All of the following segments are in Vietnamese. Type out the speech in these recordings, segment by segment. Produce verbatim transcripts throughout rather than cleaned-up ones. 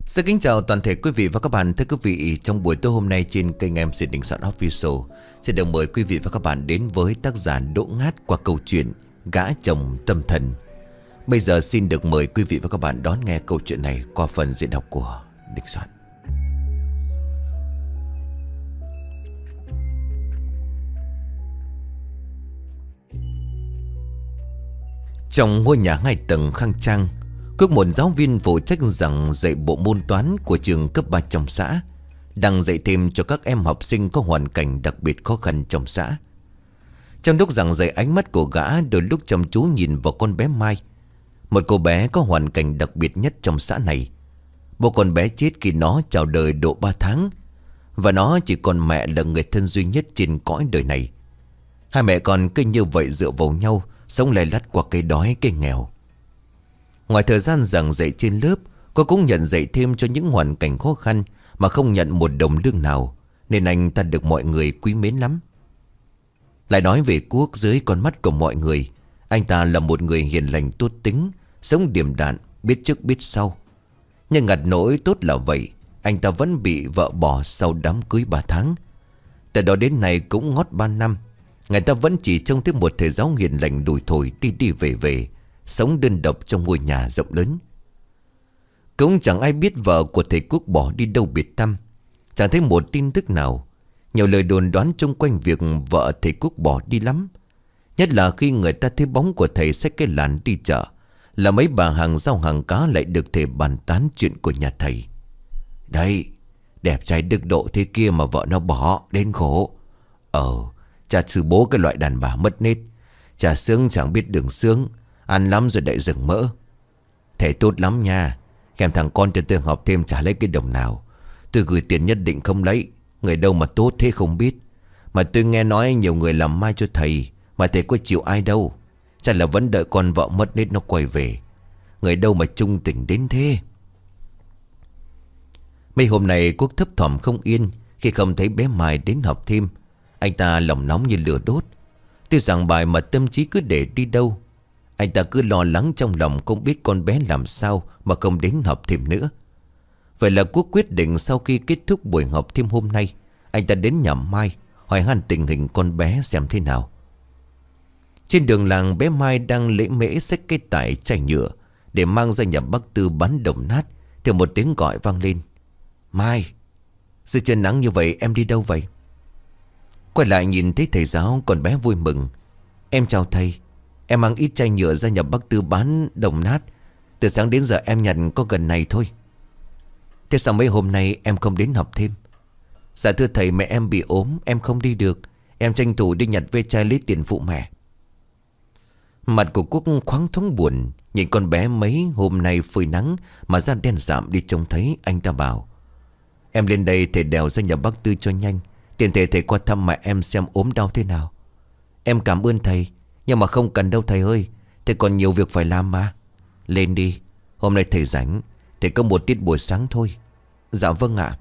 Xin kính chào toàn thể quý vị và các bạn. Thưa quý vị, trong buổi tối hôm nay trên kênh em Xịn Đình Soạn Official xin được mời quý vị và các bạn đến với tác giả Đỗ Ngát qua câu chuyện Gã Chồng Tâm Thần. Bây giờ xin được mời quý vị và các bạn đón nghe câu chuyện này qua phần diễn đọc của Đình Soạn. Trong ngôi nhà hai tầng khang trang, có một giáo viên phụ trách giảng dạy bộ môn toán của trường cấp ba trong xã, đang dạy thêm cho các em học sinh có hoàn cảnh đặc biệt khó khăn trong xã. Trong lúc giảng dạy, ánh mắt của gã đôi lúc chăm chú nhìn vào con bé Mai, một cô bé có hoàn cảnh đặc biệt nhất trong xã này. Một con bé chết khi nó chào đời độ ba tháng, và nó chỉ còn mẹ là người thân duy nhất trên cõi đời này. Hai mẹ con cứ như vậy dựa vào nhau, sống lay lắt qua cái đói cái nghèo. Ngoài thời gian giảng dạy trên lớp, cô cũng nhận dạy thêm cho những hoàn cảnh khó khăn mà không nhận một đồng lương nào, nên anh ta được mọi người quý mến lắm. Lại nói về Quốc, dưới con mắt của mọi người, anh ta là một người hiền lành tốt tính, sống điềm đạm, biết trước biết sau. Nhưng ngặt nỗi tốt là vậy, anh ta vẫn bị vợ bỏ sau đám cưới ba tháng. Từ đó đến nay cũng ngót ba năm, người ta vẫn chỉ trông thấy một thầy giáo hiền lành đùi thổi đi đi về về, sống đơn độc trong ngôi nhà rộng lớn. Cũng chẳng ai biết vợ của thầy Quốc bỏ đi đâu biệt tăm, chẳng thấy một tin tức nào. Nhiều lời đồn đoán chung quanh việc vợ thầy Quốc bỏ đi lắm, nhất là khi người ta thấy bóng của thầy xách cái làn đi chợ, là mấy bà hàng rau hàng cá lại được thầy bàn tán chuyện của nhà thầy. Đây, đẹp trai đức độ thế kia mà vợ nó bỏ, đến khổ. Ờ, cha sư bố cái loại đàn bà mất nết, cha sướng chẳng biết đường sướng, ăn lắm rồi lại dừng mỡ. Thầy tốt lắm nha, kèm thằng con cho tôi học thêm chả lấy cái đồng nào. Tôi gửi tiền nhất định không lấy, người đâu mà tốt thế không biết. Mà tôi nghe nói nhiều người làm mai cho thầy, mà thầy có chịu ai đâu. Chắc là vẫn đợi con vợ mất nết nó quay về. Người đâu mà trung tình đến thế. Mấy hôm nay Quốc thấp thỏm không yên khi không thấy bé Mai đến học thêm. Anh ta lòng nóng như lửa đốt. Tuy giảng bài mà tâm trí cứ để đi đâu. Anh ta cứ lo lắng trong lòng, không biết con bé làm sao mà không đến học thêm nữa. Vậy là Quốc quyết định sau khi kết thúc buổi học thêm hôm nay, anh ta đến nhà Mai hỏi han tình hình con bé xem thế nào. Trên đường làng, bé Mai đang lễ mễ xách cái tải chai nhựa để mang ra nhà bác Tư bán đồng nát, thì một tiếng gọi vang lên. Mai, giữa trời nắng như vậy em đi đâu vậy? Quay lại nhìn thấy thầy giáo, con bé vui mừng. Em chào thầy, em mang ít chai nhựa ra nhà bác Tư bán đồng nát. Từ sáng đến giờ em nhận có gần này thôi. Thế sao mấy hôm nay em không đến học thêm? Dạ thưa thầy, mẹ em bị ốm, em không đi được. Em tranh thủ đi nhặt ve chai lấy tiền phụ mẹ. Mặt của Quốc khoáng thoáng buồn, nhìn con bé mấy hôm nay phơi nắng mà da đen sạm đi, trông thấy anh ta bảo. Em lên đây thầy đèo ra nhà bác Tư cho nhanh, tiền thể thầy qua thăm mẹ em xem ốm đau thế nào. Em cảm ơn thầy, nhưng mà không cần đâu thầy ơi, thầy còn nhiều việc phải làm mà. Lên đi, hôm nay thầy rảnh, thầy có một tiết buổi sáng thôi. Dạ vâng ạ.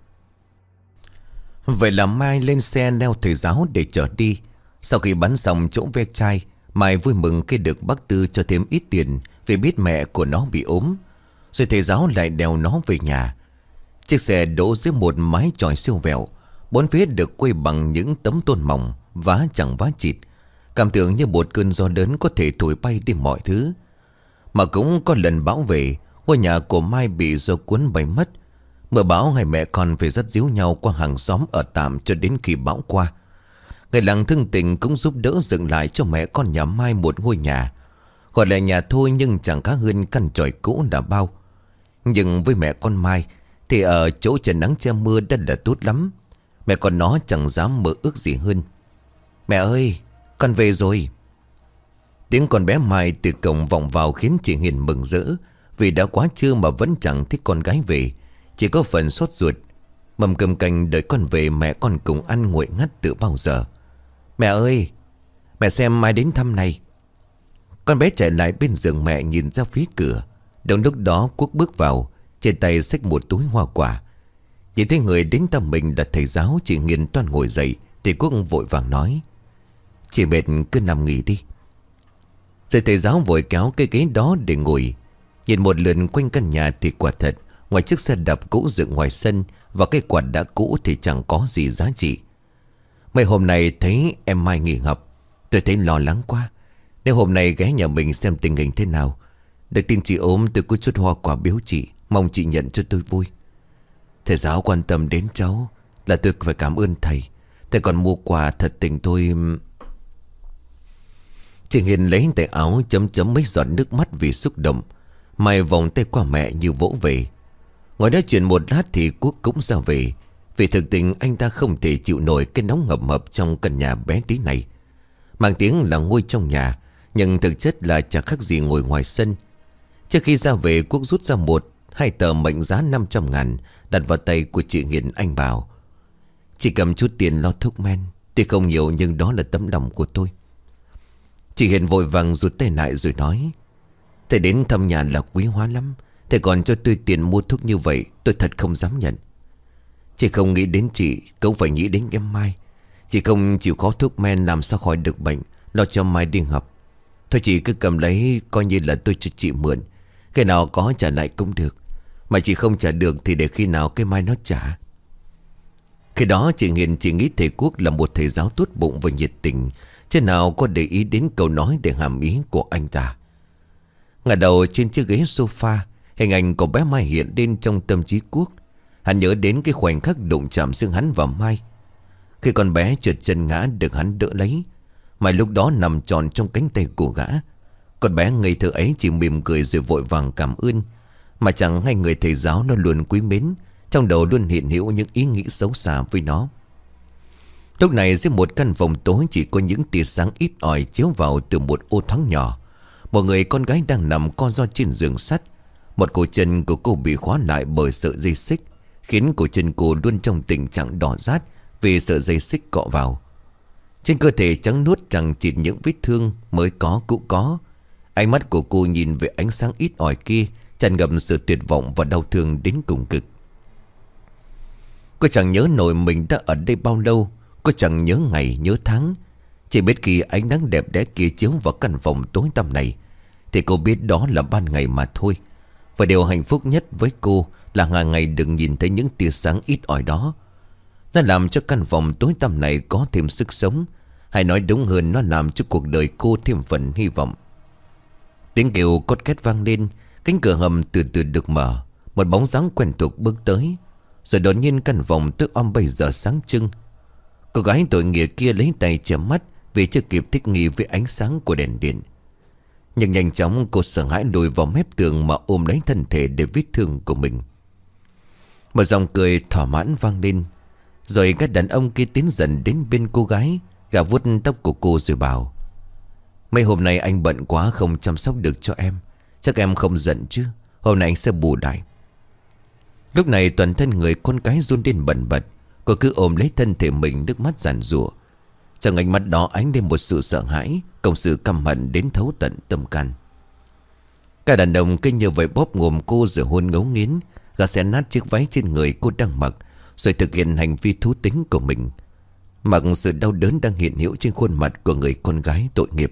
Vậy là Mai lên xe leo thầy giáo để chở đi. Sau khi bán xong chỗ ve chai, Mai vui mừng khi được bác Tư cho thêm ít tiền vì biết mẹ của nó bị ốm. Rồi thầy giáo lại đèo nó về nhà. Chiếc xe đỗ dưới một mái chòi siêu vẹo, bốn phía được quây bằng những tấm tôn mỏng, vá chẳng vá chịt, cảm tưởng như một cơn gió lớn có thể thổi bay đi mọi thứ. Mà cũng có lần bão về, ngôi nhà của Mai bị gió cuốn bay mất. Mưa bão hai mẹ con phải dắt díu nhau qua hàng xóm ở tạm cho đến khi bão qua. Người làng thương tình cũng giúp đỡ dựng lại cho mẹ con nhà Mai một ngôi nhà. Gọi là nhà thôi nhưng chẳng khá hơn căn chòi cũ đã bao. Nhưng với mẹ con Mai thì ở chỗ trời nắng che mưa đã là tốt lắm. Mẹ con nó chẳng dám mơ ước gì hơn. Mẹ ơi, con về rồi. Tiếng con bé Mai từ cổng vọng vào khiến chị Hiền mừng rỡ, vì đã quá trưa mà vẫn chẳng thích con gái về, chỉ có phần sốt ruột. Mầm cầm canh đợi con về, mẹ con cùng ăn nguội ngắt từ bao giờ. Mẹ ơi, mẹ xem Mai đến thăm này. Con bé chạy lại bên giường mẹ nhìn ra phía cửa. Đúng lúc đó Quốc bước vào, trên tay xách một túi hoa quả. Nhìn thấy người đến thăm mình là thầy giáo, chị Hiền toan ngồi dậy thì Quốc vội vàng nói. Chị mệt cứ nằm nghỉ đi. Rồi thầy giáo vội kéo cái ghế đó để ngồi. Nhìn một lượt quanh căn nhà thì quả thật Ngoài chiếc xe đạp cũ dựng ngoài sân và cái quạt đã cũ thì chẳng có gì giá trị. Mấy hôm nay thấy em Mai nghỉ học, tôi thấy lo lắng quá. Nếu hôm nay ghé nhà mình xem tình hình thế nào. Được tin chị ốm, tôi có chút hoa quả biếu chị, mong chị nhận cho tôi vui. Thầy giáo quan tâm đến cháu là tôi phải cảm ơn thầy. Thầy còn mua quà thật tình tôi. Chị Hiền lấy tay áo chấm chấm mấy giọt nước mắt vì xúc động. Mai vòng tay qua mẹ như vỗ về. Ngồi nói chuyện một lát thì Quốc cũng ra về. Vì thực tình anh ta không thể chịu nổi cái nóng hầm hập trong căn nhà bé tí này. Mang tiếng là ngồi trong nhà, nhưng thực chất là chẳng khác gì ngồi ngoài sân. Trước khi ra về, Quốc rút ra một hai tờ mệnh giá năm trăm ngàn đặt vào tay của chị Hiền. Anh bảo: "Chị cầm chút tiền lo thuốc men. Tuy không nhiều nhưng đó là tấm lòng của tôi." Chị Hiền vội vàng rút tay lại rồi nói: "Thầy đến thăm nhà là quý hóa lắm. Thầy còn cho tôi tiền mua thuốc như vậy, tôi thật không dám nhận. Chị không nghĩ đến chị, cũng phải nghĩ đến em Mai. Chị không chịu khó thuốc men làm sao khỏi được bệnh, lo cho Mai đi học. Thôi chị cứ cầm lấy, coi như là tôi cho chị mượn. Cái nào có trả lại cũng được. Mà chị không trả được thì để khi nào cái Mai nó trả." Khi đó chị Hiền chỉ nghĩ thầy Quốc là một thầy giáo tốt bụng và nhiệt tình, chứ nào có để ý đến câu nói để hàm ý của anh ta. Ngả đầu trên chiếc ghế sofa, hình ảnh của bé Mai hiện lên trong tâm trí Quốc. Hắn nhớ đến cái khoảnh khắc đụng chạm xương hắn và Mai. Khi con bé trượt chân ngã được hắn đỡ lấy, Mai lúc đó nằm tròn trong cánh tay của gã. Con bé ngây thơ ấy chỉ mỉm cười rồi vội vàng cảm ơn. Mà chẳng hay người thầy giáo nó luôn quý mến, trong đầu luôn hiện hữu những ý nghĩ xấu xa với nó. Lúc này dưới một căn phòng tối chỉ có những tia sáng ít ỏi chiếu vào từ một ô thoáng nhỏ. Một người con gái đang nằm co ro trên giường sắt. Một cổ chân của cô bị khóa lại bởi sợi dây xích, khiến cổ chân cô luôn trong tình trạng đỏ rát vì sợi dây xích cọ vào. Trên cơ thể trắng nuốt chẳng chịt những vết thương mới có cũ có. Ánh mắt của cô nhìn về ánh sáng ít ỏi kia tràn ngập sự tuyệt vọng và đau thương đến cùng cực. Cô chẳng nhớ nổi mình đã ở đây bao lâu. Cô chẳng nhớ ngày nhớ tháng. Chỉ biết khi ánh nắng đẹp đẽ kia chiếu vào căn phòng tối tăm này thì cô biết đó là ban ngày mà thôi. Và điều hạnh phúc nhất với cô là hàng ngày được nhìn thấy những tia sáng ít ỏi đó. Nó làm cho căn phòng tối tăm này có thêm sức sống. Hay nói đúng hơn, nó làm cho cuộc đời cô thêm phần hy vọng. Tiếng kêu cót két vang lên. Cánh cửa hầm từ từ được mở. Một bóng dáng quen thuộc bước tới. Rồi đột nhiên căn phòng tối om bây giờ sáng trưng. Cô gái tội nghiệp kia lấy tay che mắt vì chưa kịp thích nghi với ánh sáng của đèn điện. Nhưng nhanh chóng cô sợ hãi lùi vào mép tường mà ôm lấy thân thể để vết thương của mình. Một giọng cười thỏa mãn vang lên. Rồi các đàn ông kia tiến dần đến bên cô gái, gã vuốt tóc của cô rồi bảo: "Mấy hôm nay anh bận quá không chăm sóc được cho em. Chắc em không giận chứ? Hôm nay anh sẽ bù đlại." Lúc này toàn thân người con gái run lên bần bật. Cô cứ ôm lấy thân thể mình, nước mắt giàn giụa. Trong ánh mắt đó ánh lên một sự sợ hãi, cộng sự căm hận đến thấu tận tâm can. Cả đàn ông kinh như vậy bóp ngồm cô rồi hôn ngấu nghiến. Gã xé nát chiếc váy trên người cô đang mặc, rồi thực hiện hành vi thú tính của mình. Mặc sự đau đớn đang hiện hữu trên khuôn mặt của người con gái tội nghiệp.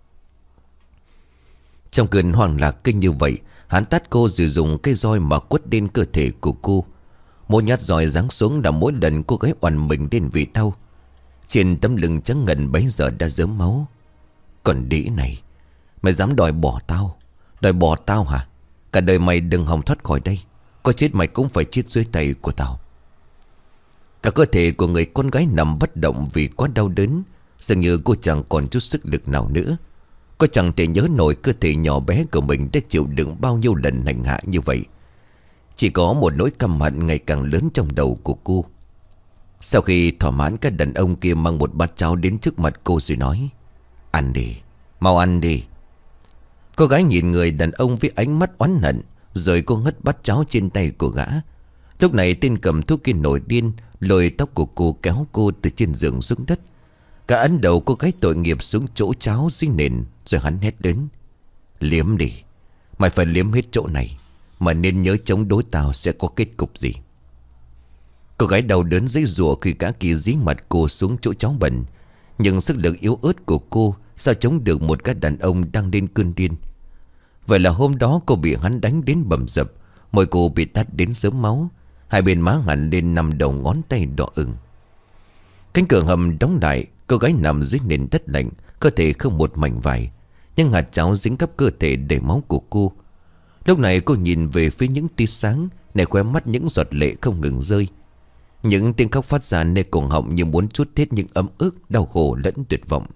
Trong cơn hoang lạc kinh như vậy, hắn tát cô rồi dùng cây roi mà quất lên cơ thể của cô. Một nhát roi giáng xuống là mỗi lần cô gái oằn mình lên vì đau. Trên tấm lưng trắng ngần bấy giờ đã rớm máu. "Còn đĩ này, mày dám đòi bỏ tao? Đòi bỏ tao hả? Cả đời mày đừng hòng thoát khỏi đây. Có chết mày cũng phải chết dưới tay của tao." Cả cơ thể của người con gái nằm bất động vì quá đau đớn. Dường như cô chẳng còn chút sức lực nào nữa. Cô chẳng thể nhớ nổi cơ thể nhỏ bé của mình đã chịu đựng bao nhiêu lần hành hạ như vậy. Chỉ có một nỗi căm hận ngày càng lớn trong đầu của cô. Sau khi thỏa mãn, các đàn ông kia mang một bát cháo đến trước mặt cô rồi nói: "Ăn đi, mau ăn đi." Cô gái nhìn người đàn ông với ánh mắt oán hận, rồi cô ngất bát cháo trên tay của gã. Lúc này tên cầm thuốc kia nổi điên, lôi tóc của cô kéo cô từ trên giường xuống đất. Cả ấn đầu cô gái tội nghiệp xuống chỗ cháo dưới nền, rồi hắn hét đến: "Liếm đi, mày phải liếm hết chỗ này. Mà nên nhớ chống đối tao sẽ có kết cục gì." Cô gái đau đớn giãy giụa khi gã kia dí mặt cô xuống chỗ cháo bẩn. Nhưng sức lực yếu ớt của cô sao chống được một gã đàn ông đang lên cơn điên. Vậy là hôm đó cô bị hắn đánh đến bầm dập, Môi cô bị tát đến sớm máu. Hai bên má hẳn lên năm đầu ngón tay đỏ ửng. Cánh cửa hầm đóng lại. Cô gái nằm dưới nền đất lạnh, cơ thể không một mảnh vải, nhưng hạt cháo dính khắp cơ thể đầy máu của cô. Lúc này cô nhìn về phía những tia sáng, này khóe mắt những giọt lệ không ngừng rơi. Những tiếng khóc phát ra nơi cổ họng như muốn trút hết những ấm ức, đau khổ lẫn tuyệt vọng.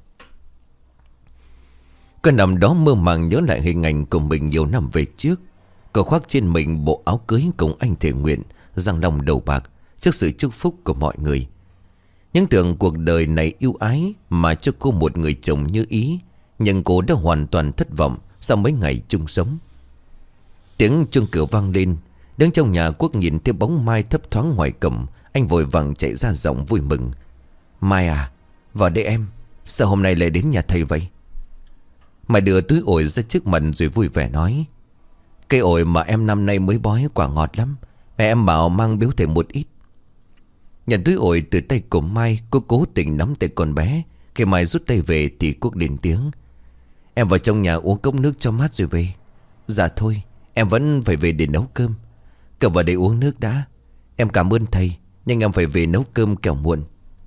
Cô nằm đó mơ màng nhớ lại hình ảnh của mình nhiều năm về trước. Cô khoác trên mình bộ áo cưới cùng anh thể nguyện, răng long đầu bạc, trước sự chúc phúc của mọi người. Những tưởng cuộc đời này yêu ái mà cho cô một người chồng như ý, nhưng cô đã hoàn toàn thất vọng sau mấy ngày chung sống. Tiếng chuông cửa vang lên. Đứng trong nhà, Quốc nhìn thấy bóng Mai thấp thoáng ngoài cổng. Anh vội vàng chạy ra giọng vui mừng: Mai à, vào đây em. Sao hôm nay lại đến nhà thầy vậy? Mai đưa túi ổi ra trước mặt rồi vui vẻ nói: Cây ổi mà em năm nay mới bói quả ngọt lắm. Mẹ em bảo mang biếu thầy một ít. Nhận túi ổi từ tay của Mai, cô cố tình nắm tay con bé. Khi Mai rút tay về thì Quốc lên tiếng: Em vào trong nhà uống cốc nước cho mát rồi về. Dạ thôi, em vẫn phải về để nấu cơm. Cậu vào đây uống nước đã. Em cảm ơn thầy, nhưng em phải về nấu cơm kẻo muộn.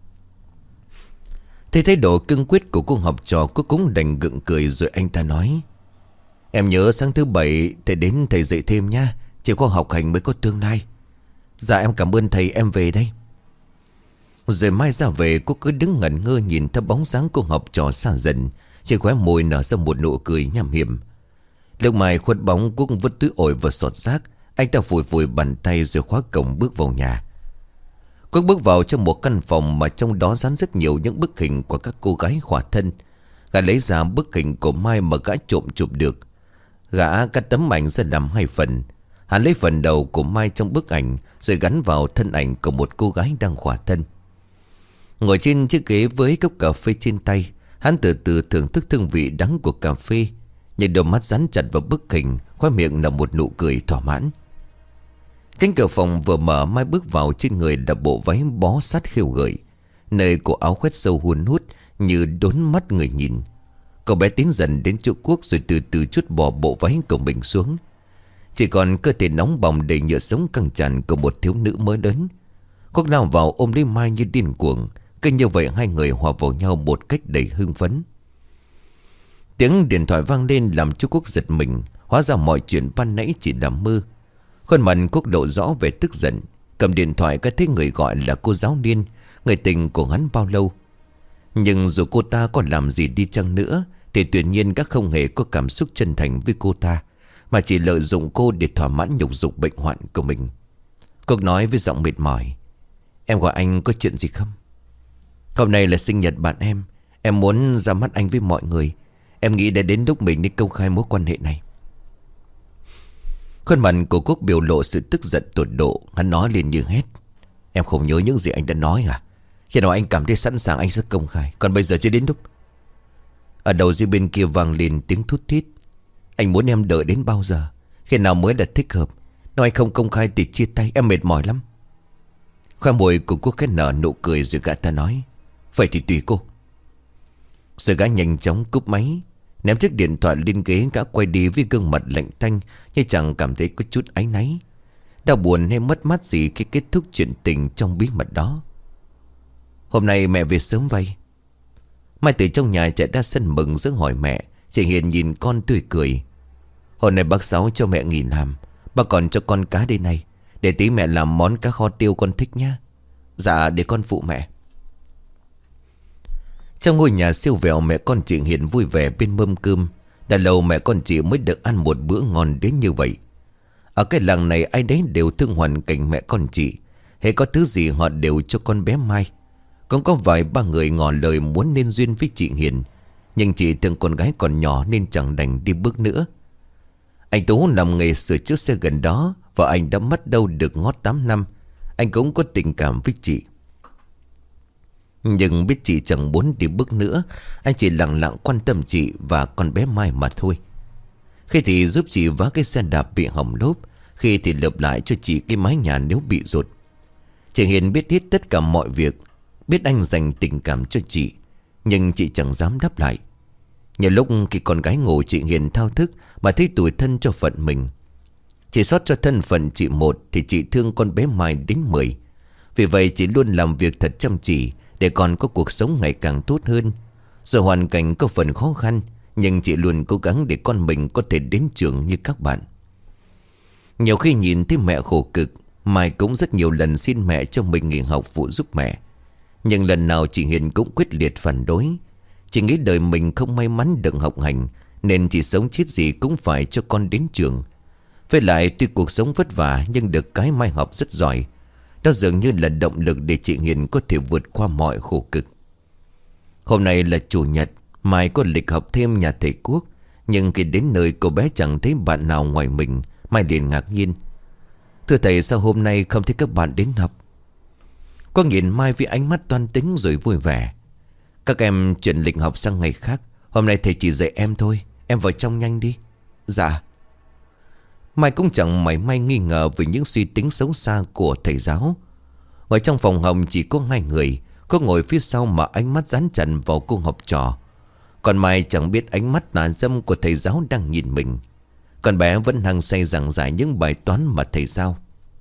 Thấy thái độ cương quyết của cô học trò, cô cũng đành gượng cười rồi anh ta nói: Em nhớ sáng thứ bảy thầy đến thầy dạy thêm nha. Chỉ có học hành mới có tương lai. Dạ em cảm ơn thầy, em về đây. Rồi Mai ra về, cô cứ đứng ngẩn ngơ nhìn theo bóng dáng cô học trò xa dần. Trên khóe môi nở ra một nụ cười nham hiểm. Lúc Mai khuất bóng, Quốc vứt túi ổi vào sọt rác. Anh ta phủi phủi bàn tay rồi khóa cổng bước vào nhà. Quốc bước vào trong một căn phòng mà trong đó dán rất nhiều những bức hình của các cô gái khỏa thân. Gã lấy ra bức hình của Mai mà gã trộm chụp được. Gã cắt tấm ảnh ra làm hai phần. Hắn lấy phần đầu của Mai trong bức ảnh rồi gắn vào thân ảnh của một cô gái đang khỏa thân. Ngồi trên chiếc ghế với cốc cà phê trên tay, hắn từ từ thưởng thức hương vị đắng của cà phê. Nhìn đôi mắt dán chặt vào bức hình, khóe miệng là một nụ cười thỏa mãn. Cánh cửa phòng vừa mở, Mai bước vào, trên người là bộ váy bó sát khêu gợi, nơi cổ áo khoét sâu hun hút như đốn mắt người nhìn. Cậu bé tiến dần đến chỗ Quốc rồi từ từ trút bỏ bộ váy của mình xuống. Chỉ còn cơ thể nóng bỏng đầy nhựa sống căng tràn của một thiếu nữ mới lớn. Quốc lao vào ôm lấy Mai như điên cuồng. Cứ như vậy hai người hòa vào nhau một cách đầy hưng phấn. Tiếng điện thoại vang lên làm chú Quốc giật mình. Hóa ra mọi chuyện ban nãy chỉ là mơ. Khuôn mặt Quốc lộ rõ về tức giận. Cầm điện thoại có thấy người gọi là cô giáo Niên, người tình của hắn bao lâu. Nhưng dù cô ta có làm gì đi chăng nữa thì tuyệt nhiên các không hề có cảm xúc chân thành với cô ta, mà chỉ lợi dụng cô để thỏa mãn nhục dục bệnh hoạn của mình. Quốc nói với giọng mệt mỏi: Em gọi anh có chuyện gì không? Hôm nay là sinh nhật bạn em. Em muốn ra mắt anh với mọi người. Em nghĩ đã đến lúc mình đi công khai mối quan hệ này. Khuôn mặt của Quốc biểu lộ sự tức giận tột độ. Hắn nói liền như hét: Em không nhớ những gì anh đã nói à? Khi nào anh cảm thấy sẵn sàng anh sẽ công khai, còn bây giờ chưa đến lúc. Ở đầu dưới bên kia vang lên tiếng thút thít: Anh muốn em đợi đến bao giờ? Khi nào mới là thích hợp? Nói không công khai thì chia tay, em mệt mỏi lắm. Khoe môi của Quốc khẽ nở nụ cười rồi gã ta nói: Vậy thì tùy cô. Rồi gã nhanh chóng cúp máy, ném chiếc điện thoại lên ghế. Gã quay đi với gương mặt lạnh tanh, như chẳng cảm thấy có chút áy náy, đau buồn hay mất mát gì khi kết thúc chuyện tình trong bí mật đó. Hôm nay mẹ về sớm vậy? Mai từ trong nhà chạy ra sân mừng rỡ hỏi mẹ. Chị Hiền nhìn con tươi cười: Hôm nay bác Sáu cho mẹ nghỉ làm, bác còn cho con cá đây này. Để tí mẹ làm món cá kho tiêu con thích nhá. Dạ để con phụ mẹ. Trong ngôi nhà siêu vẹo, mẹ con chị Hiền vui vẻ bên mâm cơm. Đã lâu mẹ con chị mới được ăn một bữa ngon đến như vậy. Ở cái làng này ai đấy đều thương hoàn cảnh mẹ con chị. Hễ có thứ gì họ đều cho con bé Mai. Cũng có vài ba người ngỏ lời muốn nên duyên với chị Hiền, nhưng chị thương con gái còn nhỏ nên chẳng đành đi bước nữa. Anh Tú làm nghề sửa chiếc xe gần đó, và anh đã mất đâu được ngót tám năm. Anh cũng có tình cảm với chị, nhưng biết chị chẳng muốn đi bước nữa, anh chỉ lặng lặng quan tâm chị và con bé Mai mà thôi. Khi thì giúp chị vá cái xe đạp bị hỏng lốp, khi thì lợp lại cho chị cái mái nhà nếu bị rột. Chị Hiền biết hết tất cả mọi việc, biết anh dành tình cảm cho chị, nhưng chị chẳng dám đáp lại. Nhiều lúc khi con gái ngủ, chị Hiền thao thức mà thấy tủi thân cho phận mình. Chỉ sót cho thân phận chị một thì chị thương con bé Mai đến mười. Vì vậy chị luôn làm việc thật chăm chỉ để con có cuộc sống ngày càng tốt hơn. Dù hoàn cảnh có phần khó khăn, nhưng chị luôn cố gắng để con mình có thể đến trường như các bạn. Nhiều khi nhìn thấy mẹ khổ cực, Mai cũng rất nhiều lần xin mẹ cho mình nghỉ học phụ giúp mẹ. Nhưng lần nào chị Hiền cũng quyết liệt phản đối. Chị nghĩ đời mình không may mắn được học hành, nên chị sống chết gì cũng phải cho con đến trường. Với lại tuy cuộc sống vất vả, nhưng được cái Mai học rất giỏi. Đó dường như là động lực để chị Hiền có thể vượt qua mọi khổ cực. Hôm nay là chủ nhật, Mai có lịch học thêm nhà thầy Quốc. Nhưng khi đến nơi cô bé chẳng thấy bạn nào ngoài mình. Mai liền ngạc nhiên: "Thưa thầy, sao hôm nay không thấy các bạn đến học?" Cô nhìn Mai với ánh mắt toan tính rồi vui vẻ: "Các em chuyển lịch học sang ngày khác. Hôm nay thầy chỉ dạy em thôi. Em vào trong nhanh đi." "Dạ." Mai cũng chẳng mảy may nghi ngờ về những suy tính xấu xa của thầy giáo. Ở trong phòng học chỉ có hai người. Cô ngồi phía sau mà ánh mắt dán chặt vào cô học trò. Còn Mai chẳng biết ánh mắt tà dâm của thầy giáo đang nhìn mình. Con bé vẫn hăng say giảng giải những bài toán mà thầy giao.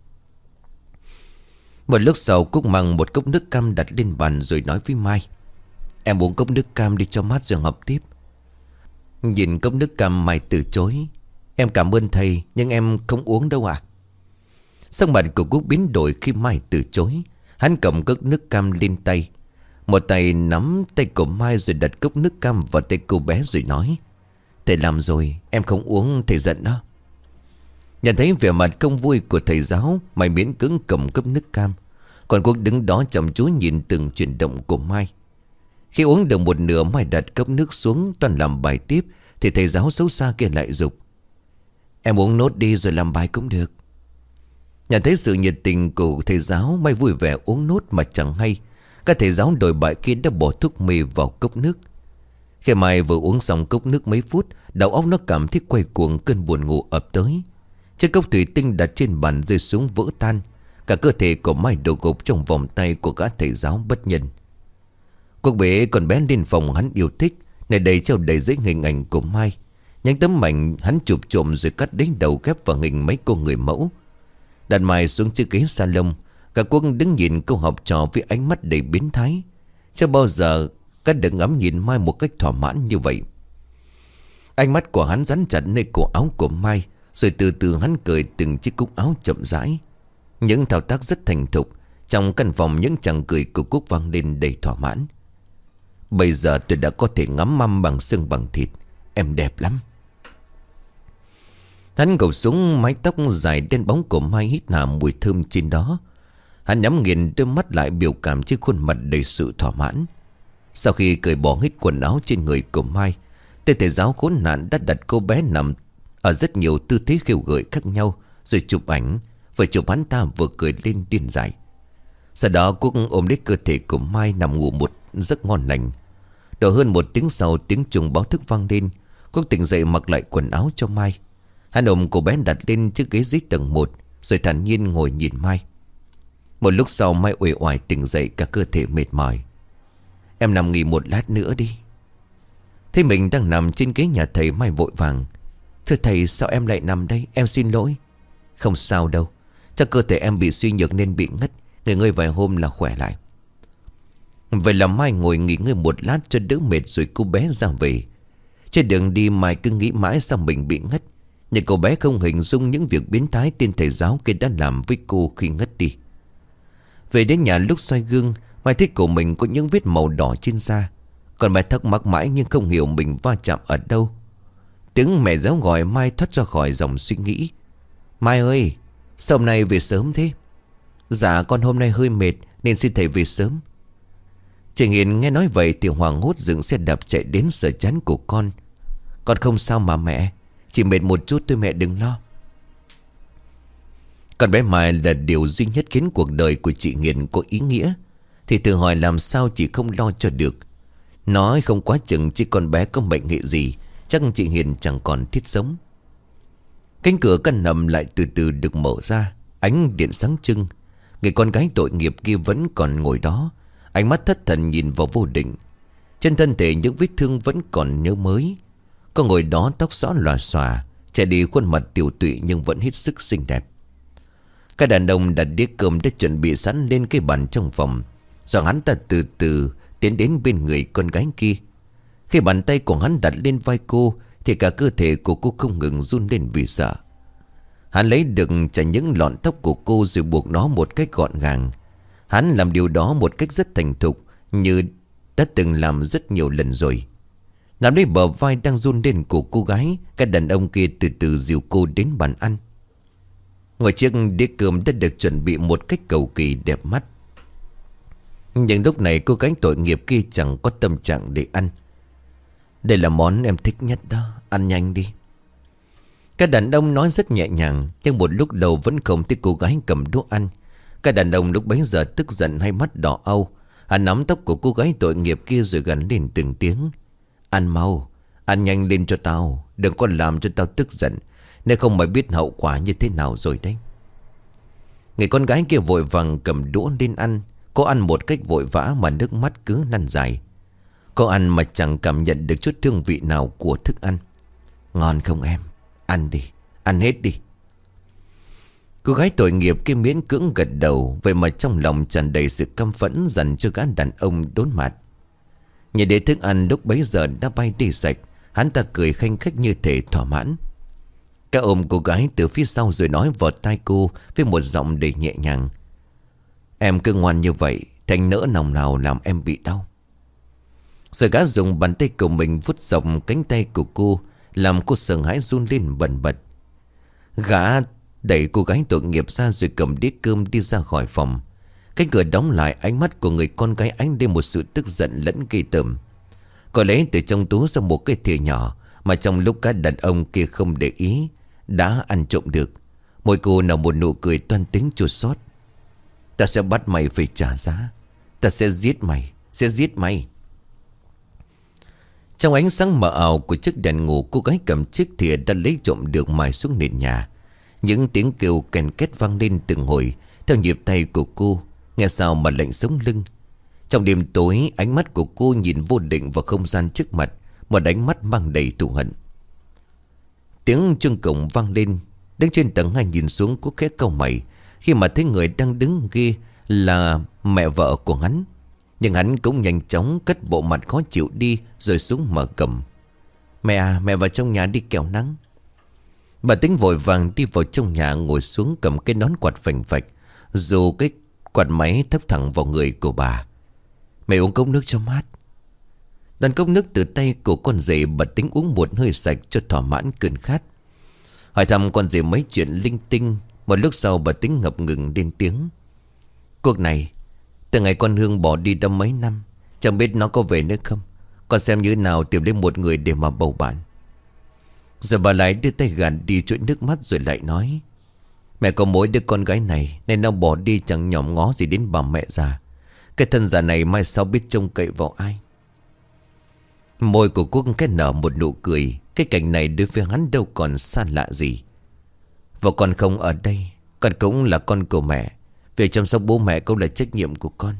Một lúc sau Cúc mang một cốc nước cam đặt lên bàn rồi nói với Mai: "Em uống cốc nước cam đi cho mát rồi học tiếp." Nhìn cốc nước cam, Mai từ chối: "Em cảm ơn thầy, nhưng em không uống đâu ạ." Sắc mặt của Cúc biến đổi khi Mai từ chối. Hắn cầm cốc nước cam lên tay. Một tay nắm tay của Mai rồi đặt cốc nước cam vào tay cô bé rồi nói: "Thầy làm rồi, em không uống thầy giận đó." Nhận thấy vẻ mặt không vui của thầy giáo, Mai miễn cưỡng cầm cốc nước cam. Còn Quốc đứng đó chăm chú nhìn từng chuyển động của Mai. Khi uống được một nửa, Mai đặt cốc nước xuống toàn làm bài tiếp, thì thầy giáo xấu xa kia lại giục: "Em uống nốt đi rồi làm bài cũng được." Nhận thấy sự nhiệt tình của thầy giáo, Mai vui vẻ uống nốt mà chẳng hay các thầy giáo đồi bại kia đã bỏ thuốc mê vào cốc nước. Khi Mai vừa uống xong cốc nước mấy phút, đầu óc nó cảm thấy quay cuồng, cơn buồn ngủ ập tới. Chiếc cốc thủy tinh đặt trên bàn rơi xuống vỡ tan. Cả cơ thể của Mai đổ gục trong vòng tay của các thầy giáo bất nhân. Cuộc bế con bé lên phòng hắn yêu thích, nơi đây treo đầy giấy hình ảnh của Mai. Những tấm ảnh hắn chụp trộm rồi cắt đến đầu ghép vào hình mấy cô người mẫu. Đặt Mai xuống chiếc ghế salon. Cả Quốc đứng nhìn cô học trò với ánh mắt đầy biến thái. Chưa bao giờ các được ngắm nhìn Mai một cách thỏa mãn như vậy. Ánh mắt của hắn dán chặt nơi cổ áo của Mai, rồi từ từ hắn cởi từng chiếc cúc áo chậm rãi. Những thao tác rất thành thục. Trong căn phòng những chàng cười của Cúc vang lên đầy thỏa mãn. "Bây giờ tôi đã có thể ngắm mâm bằng xương bằng thịt. Em đẹp lắm." Hắn gục xuống mái tóc dài đen bóng của Mai, hít hà mùi thơm trên đó. Hắn nhắm nghiền đôi mắt lại, biểu cảm trên khuôn mặt đầy sự thỏa mãn. Sau khi cởi bỏ hết quần áo trên người của Mai, tên thầy giáo khốn nạn đã đặt cô bé nằm ở rất nhiều tư thế khiêu gợi khác nhau, rồi chụp ảnh. Vừa chụp hắn ta vừa cười lên điên dại. Sau đó Quốc ôm lấy cơ thể của Mai nằm ngủ một giấc ngon lành. Độ hơn một tiếng sau, tiếng chuông báo thức vang lên. Quốc tỉnh dậy mặc lại quần áo cho Mai. Hắn ôm cô bé đặt lên chiếc ghế dưới tầng một, rồi thản nhiên ngồi nhìn Mai. Một lúc sau Mai uể oải tỉnh dậy, cả cơ thể mệt mỏi. "Em nằm nghỉ một lát nữa đi." Thấy mình đang nằm trên ghế nhà thầy, Mai vội vàng: "Thưa thầy, sao em lại nằm đây? Em xin lỗi." "Không sao đâu. Chắc cơ thể em bị suy nhược nên bị ngất. Nghỉ ngơi vài hôm là khỏe lại." Vậy là Mai ngồi nghỉ ngơi một lát cho đỡ mệt, rồi cô bé ra về. Trên đường đi Mai cứ nghĩ mãi sao mình bị ngất. Nhưng cô bé không hình dung những việc biến thái tên thầy giáo kia đã làm với cô khi ngất đi. Về đến nhà lúc soi gương, Mai thấy cổ mình có những vết màu đỏ trên da. Còn Mai thắc mắc mãi nhưng không hiểu mình va chạm ở đâu. Tiếng mẹ giáo gọi Mai thoát ra khỏi dòng suy nghĩ. "Mai ơi, sao hôm nay về sớm thế?" "Dạ con hôm nay hơi mệt nên xin thầy về sớm." Chị Hiền nghe nói vậy thì hoảng hốt dừng xe đạp chạy đến sờ chán của con. "Con không sao mà mẹ, chỉ mệt một chút thôi mẹ, đừng lo." Con bé Mai là điều duy nhất khiến cuộc đời của chị Hiền có ý nghĩa. Thì tự hỏi làm sao chị không lo cho được. Nói không quá chừng chỉ con bé có mệnh hệ gì, chắc chị Hiền chẳng còn thiết sống. Cánh cửa căn hầm lại từ từ được mở ra. Ánh điện sáng trưng. Người con gái tội nghiệp kia vẫn còn ngồi đó, ánh mắt thất thần nhìn vào vô định. Trên thân thể những vết thương vẫn còn nhớ mới. Cô ngồi đó tóc xõa lòa xòa, Trẻ đi khuôn mặt tiểu tụy nhưng vẫn hết sức xinh đẹp. Các đàn ông đặt đĩa cơm đã chuẩn bị sẵn lên cái bàn trong phòng. Rồi hắn ta từ từ tiến đến bên người con gái kia. Khi bàn tay của hắn đặt lên vai cô thì cả cơ thể của cô không ngừng run lên vì sợ. Hắn lấy được chả những lọn tóc của cô rồi buộc nó một cách gọn gàng. Hắn làm điều đó một cách rất thành thục, như đã từng làm rất nhiều lần rồi. Nắm lấy bờ vai đang run lên của cô gái, các đàn ông kia từ từ dìu cô đến bàn ăn. Ngồi chiếc đĩa cơm đã được chuẩn bị một cách cầu kỳ đẹp mắt. Nhưng lúc này cô gái tội nghiệp kia chẳng có tâm trạng để ăn. Đây là món em thích nhất đó, ăn nhanh đi. Các đàn ông nói rất nhẹ nhàng, nhưng một lúc đầu vẫn không thấy cô gái cầm đũa ăn. Các đàn ông lúc bấy giờ tức giận, hai mắt đỏ au. Hắn nắm tóc của cô gái tội nghiệp kia rồi gằn lên từng tiếng. Ăn mau, ăn nhanh lên cho tao, đừng có làm cho tao tức giận, nếu không mày biết hậu quả như thế nào rồi đấy. Người con gái kia vội vàng cầm đũa lên ăn. Cô ăn một cách vội vã mà nước mắt cứ lăn dài. Cô ăn mà chẳng cảm nhận được chút hương vị nào của thức ăn. Ngon không em? Ăn đi, ăn hết đi. Cô gái tội nghiệp kia miễn cưỡng gật đầu. Vậy mà trong lòng tràn đầy sự căm phẫn dành cho gã đàn ông đốn mặt. Nhìn đến thức ăn lúc bấy giờ đã bay đi sạch, hắn ta cười khanh khách như thể thỏa mãn. Cả ôm cô gái từ phía sau rồi nói vào tai cô với một giọng đầy nhẹ nhàng. Em cứ ngoan như vậy, thành nỡ lòng nào làm em bị đau. Rồi gã dùng bàn tay của mình vuốt dọc cánh tay của cô, làm cô sợ hãi run lên bần bật. Gã đẩy cô gái tội nghiệp ra rồi cầm đĩa cơm đi ra khỏi phòng. Cánh cửa đóng lại, ánh mắt của người con gái ánh lên một sự tức giận lẫn ghê tởm. Cô lấy từ trong túi ra một cái thìa nhỏ mà trong lúc các đàn ông kia không để ý đã ăn trộm được. Môi cô nở một nụ cười toan tính chua xót. Ta sẽ bắt mày phải trả giá. Ta sẽ giết mày, sẽ giết mày. Trong ánh sáng mờ ảo của chiếc đèn ngủ, cô gái cầm chiếc thìa đã lấy trộm được mài xuống nền nhà. Những tiếng kêu kèn két vang lên từng hồi theo nhịp tay của cô, nghe sao mà lạnh sống lưng. Trong đêm tối, ánh mắt của cô nhìn vô định vào không gian trước mặt, một ánh mắt mang đầy thù hận. Tiếng chuông cổng vang lên. Đứng trên tầng hai nhìn xuống, cô khẽ cau mày khi mà thấy người đang đứng kia là mẹ vợ của hắn. Nhưng hắn cũng nhanh chóng cất bộ mặt khó chịu đi rồi xuống mở cổng. Mẹ à, mẹ vào trong nhà đi kẻo nắng. Bà Tính vội vàng đi vào trong nhà, ngồi xuống cầm cái nón quạt phành phạch, dù cái quạt máy thấp thẳng vào người của bà. Mẹ uống cốc nước cho mát. Đặt cốc nước từ tay của con rể, bà Tính uống một hơi sạch cho thỏa mãn cơn khát. Hỏi thăm con rể mấy chuyện linh tinh. Một lúc sau bà Tính ngập ngừng lên tiếng. Cuộc này, từ ngày con Hương bỏ đi đã mấy năm, chẳng biết nó có về nữa không. Con xem như thế nào tìm đến một người để mà bầu bạn. Rồi bà lại đưa tay gạt đi chuỗi nước mắt rồi lại nói. Mẹ có mỗi đứa con gái này nên nó bỏ đi chẳng nhòm ngó gì đến bà mẹ già. Cái thân già này mai sau biết trông cậy vào ai. Môi của Quốc kết nở một nụ cười. Cái cảnh này đối với hắn đâu còn xa lạ gì. Và con không ở đây, con cũng là con của mẹ. Việc chăm sóc bố mẹ cũng là trách nhiệm của con.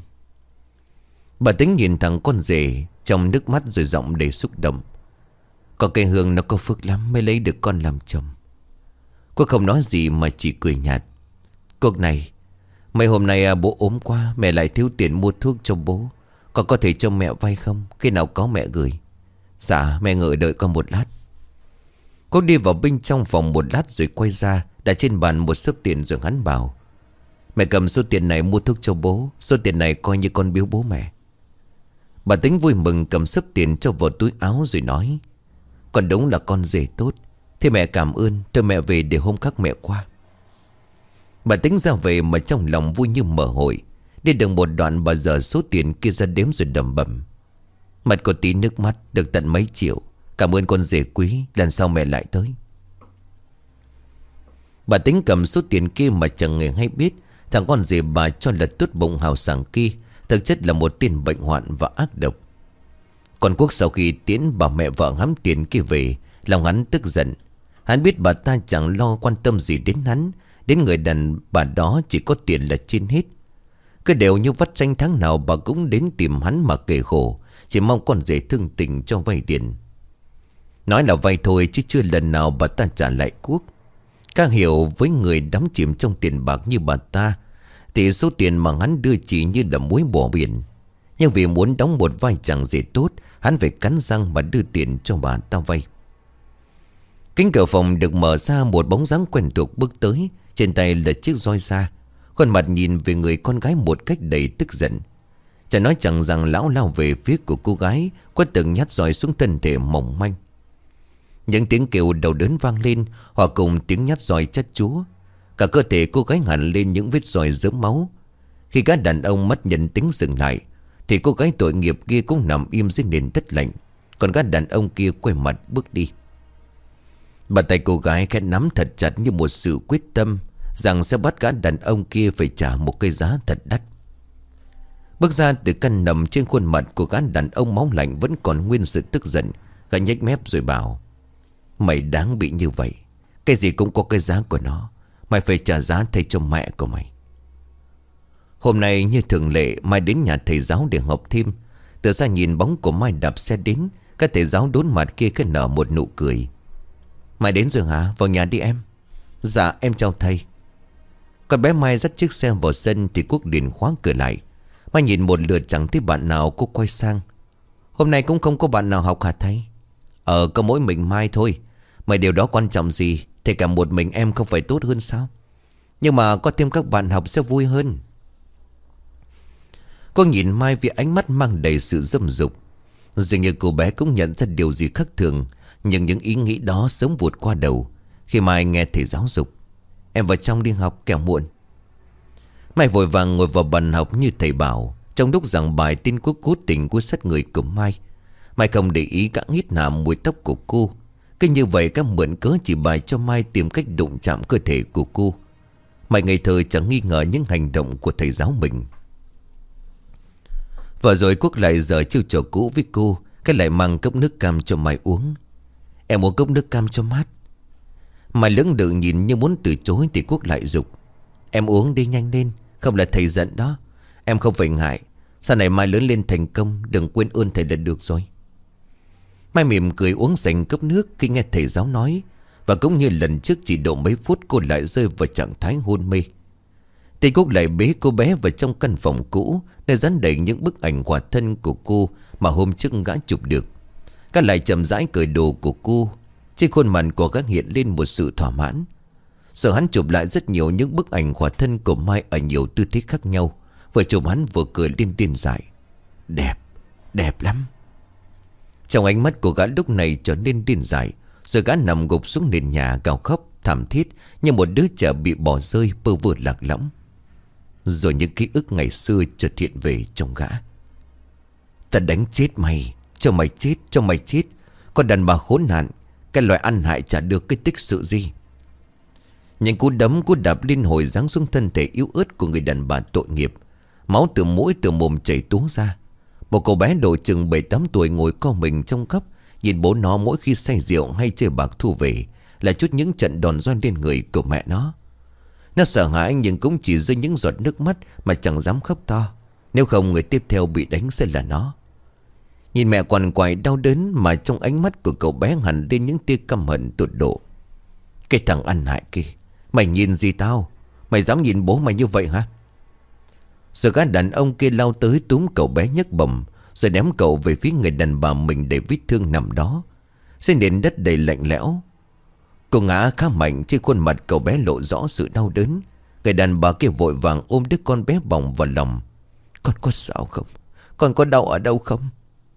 Bà Tính nhìn thằng con rể trong nước mắt rồi giọng đầy xúc động. Có cây Hương nó có phước lắm mới lấy được con làm chồng. Cô không nói gì mà chỉ cười nhạt. Cuộc này, mấy hôm nay à, bố ốm quá, mẹ lại thiếu tiền mua thuốc cho bố. Con có thể cho mẹ vay không? Khi nào có mẹ gửi. Dạ, mẹ ngồi đợi con một lát. Cô đi vào bên trong phòng một lát rồi quay ra, đặt trên bàn một xấp tiền rồi hắn bảo. Mẹ cầm số tiền này mua thuốc cho bố. Số tiền này coi như con biếu bố mẹ. Bà Tính vui mừng cầm xấp tiền cho vào túi áo rồi nói. Còn đúng là con rể tốt. Thế mẹ cảm ơn, cho mẹ về để hôm khác mẹ qua. Bà Tính ra về mà trong lòng vui như mở hội. Đi được một đoạn bà dở số tiền kia ra đếm rồi đầm bầm. Mặt có tí nước mắt, được tận mấy triệu. Cảm ơn con rể quý, lần sau mẹ lại tới. Bà Tính cầm số tiền kia mà chẳng người hay biết. Thằng con rể bà cho là tốt bụng hào sảng kia thực chất là một tên bệnh hoạn và ác độc. Còn Quốc sau khi tiễn bà mẹ vợ hắm tiền kia về, lòng hắn tức giận. Hắn biết bà ta chẳng lo quan tâm gì đến hắn. Đến người đàn bà đó chỉ có tiền là trên hết. Cứ đều như vắt tranh tháng nào bà cũng đến tìm hắn mà kể khổ, chỉ mong con rể thương tình cho vay tiền. Nói là vay thôi chứ chưa lần nào bà ta trả lại cuốc. Các hiểu với người đắm chìm trong tiền bạc như bà ta thì số tiền mà hắn đưa chỉ như là muối bỏ biển. Nhưng vì muốn đóng một vai chàng rể tốt, hắn phải cắn răng mà đưa tiền cho bà ta vay. Cánh cửa phòng được mở ra, một bóng dáng quen thuộc bước tới. Trên tay là chiếc roi da. Khuôn mặt nhìn về người con gái một cách đầy tức giận. Chả nói chẳng rằng lão lao về phía của cô gái, có từng nhát roi xuống thân thể mỏng manh. Những tiếng kêu đau đớn vang lên, hòa cùng tiếng nhát roi chát chúa. Cả cơ thể cô gái hẳn lên những vết roi rớm máu. Khi các đàn ông mất nhân tính dừng lại, thì cô gái tội nghiệp kia cũng nằm im dưới nền đất lạnh. Còn các đàn ông kia quay mặt bước đi. Bàn tay cô gái khẽ nắm thật chặt như một sự quyết tâm rằng sẽ bắt các đàn ông kia phải trả một cái giá thật đắt. Bước ra từ căn nằm trên khuôn mặt của các đàn ông máu lạnh vẫn còn nguyên sự tức giận. Gã nhếch mép rồi bảo: Mày đáng bị như vậy. Cái gì cũng có cái giá của nó. Mày phải trả giá thay cho mẹ của mày. Hôm nay như thường lệ, Mai đến nhà thầy giáo để học thêm. Từ xa nhìn bóng của Mai đạp xe đến, các thầy giáo đốn mặt kia cứ nở một nụ cười. Mai đến rồi hả? Vào nhà đi em. Dạ em chào thầy. Còn bé Mai dắt chiếc xe vào sân thì Quốc liền khóa cửa lại. Mai nhìn một lượt chẳng thấy bạn nào, cô quay sang: Hôm nay cũng không có bạn nào học hả thầy? Ờ có mỗi mình Mai thôi. Mà điều đó quan trọng gì? Thì cả một mình em không phải tốt hơn sao? Nhưng mà có thêm các bạn học sẽ vui hơn. Cô nhìn Mai vì ánh mắt mang đầy sự dâm dục. Dường như cô bé cũng nhận ra điều gì khác thường. Nhưng những ý nghĩ đó sớm vụt qua đầu khi Mai nghe thầy giáo dục: Em vào trong đi học kẻo muộn. Mai vội vàng ngồi vào bàn học như thầy bảo. Trong lúc giảng bài, tin Quốc cố tình cúi sát người của Mai. Mai không để ý gã hít hà mùi tóc của cô. Cứ như vậy các mượn cớ chỉ bài cho Mai tìm cách đụng chạm cơ thể của cô. Mai ngây thơ chẳng nghi ngờ những hành động của thầy giáo mình. Và rồi Quốc lại giờ chiêu trò cũ với cô. Cái lại mang cốc nước cam cho Mai uống. Em uống cốc nước cam cho mát. Mai lưỡng lự nhìn như muốn từ chối thì Quốc lại giục: Em uống đi nhanh lên, không là thầy giận đó. Em không phải ngại. Sau này Mai lớn lên thành công, đừng quên ơn thầy là được rồi. Mai mỉm cười uống sành cốc nước khi nghe thầy giáo nói. Và cũng như lần trước chỉ độ mấy phút cô lại rơi vào trạng thái hôn mê. Thì Quốc lại bế cô bé vào trong căn phòng cũ, nơi dán đầy những bức ảnh khỏa thân của cô mà hôm trước gã chụp được. Các lại chậm rãi cởi đồ của cô. Trên khuôn mặt của gã hiện lên một sự thỏa mãn. Sợ hắn chụp lại rất nhiều những bức ảnh khỏa thân của Mai ở nhiều tư thế khác nhau. Vừa chụp hắn vừa cười lên điên dại: Đẹp, đẹp lắm. Trong ánh mắt của gã lúc này trở nên điên dại. Rồi gã nằm gục xuống nền nhà gào khóc thảm thiết như một đứa trẻ bị bỏ rơi, bơ vơ lạc lõng. Rồi những ký ức ngày xưa chợt hiện về trong gã. Ta đánh chết mày, cho mày chết, cho mày chết. Con đàn bà khốn nạn, cái loại ăn hại chả được cái tích sự gì. Những cú đấm cú đạp liên hồi giáng xuống thân thể yếu ớt của người đàn bà tội nghiệp. Máu từ mũi từ mồm chảy túa ra. Một cậu bé độ chừng bảy tám tuổi ngồi co mình trong góc, nhìn bố nó mỗi khi say rượu hay chơi bạc thu về là chút những trận đòn roi lên người của mẹ nó. Nó sợ hãi nhưng cũng chỉ rơi những giọt nước mắt mà chẳng dám khóc to. Nếu không người tiếp theo bị đánh sẽ là nó. Nhìn mẹ quằn quại đau đớn mà trong ánh mắt của cậu bé hẳn lên những tia căm hận tột độ. Cái thằng ăn hại kia, mày nhìn gì tao? Mày dám nhìn bố mày như vậy hả? Rồi các đàn ông kia lao tới túm cậu bé nhấc bầm, rồi ném cậu về phía người đàn bà mình để vết thương nằm đó. Trên nền đất đầy lạnh lẽo, cô ngã khá mạnh, trên khuôn mặt cậu bé lộ rõ sự đau đớn. Người đàn bà kia vội vàng ôm đứa con bé bỏng vào lòng. Con có sao không? Con có đau ở đâu không?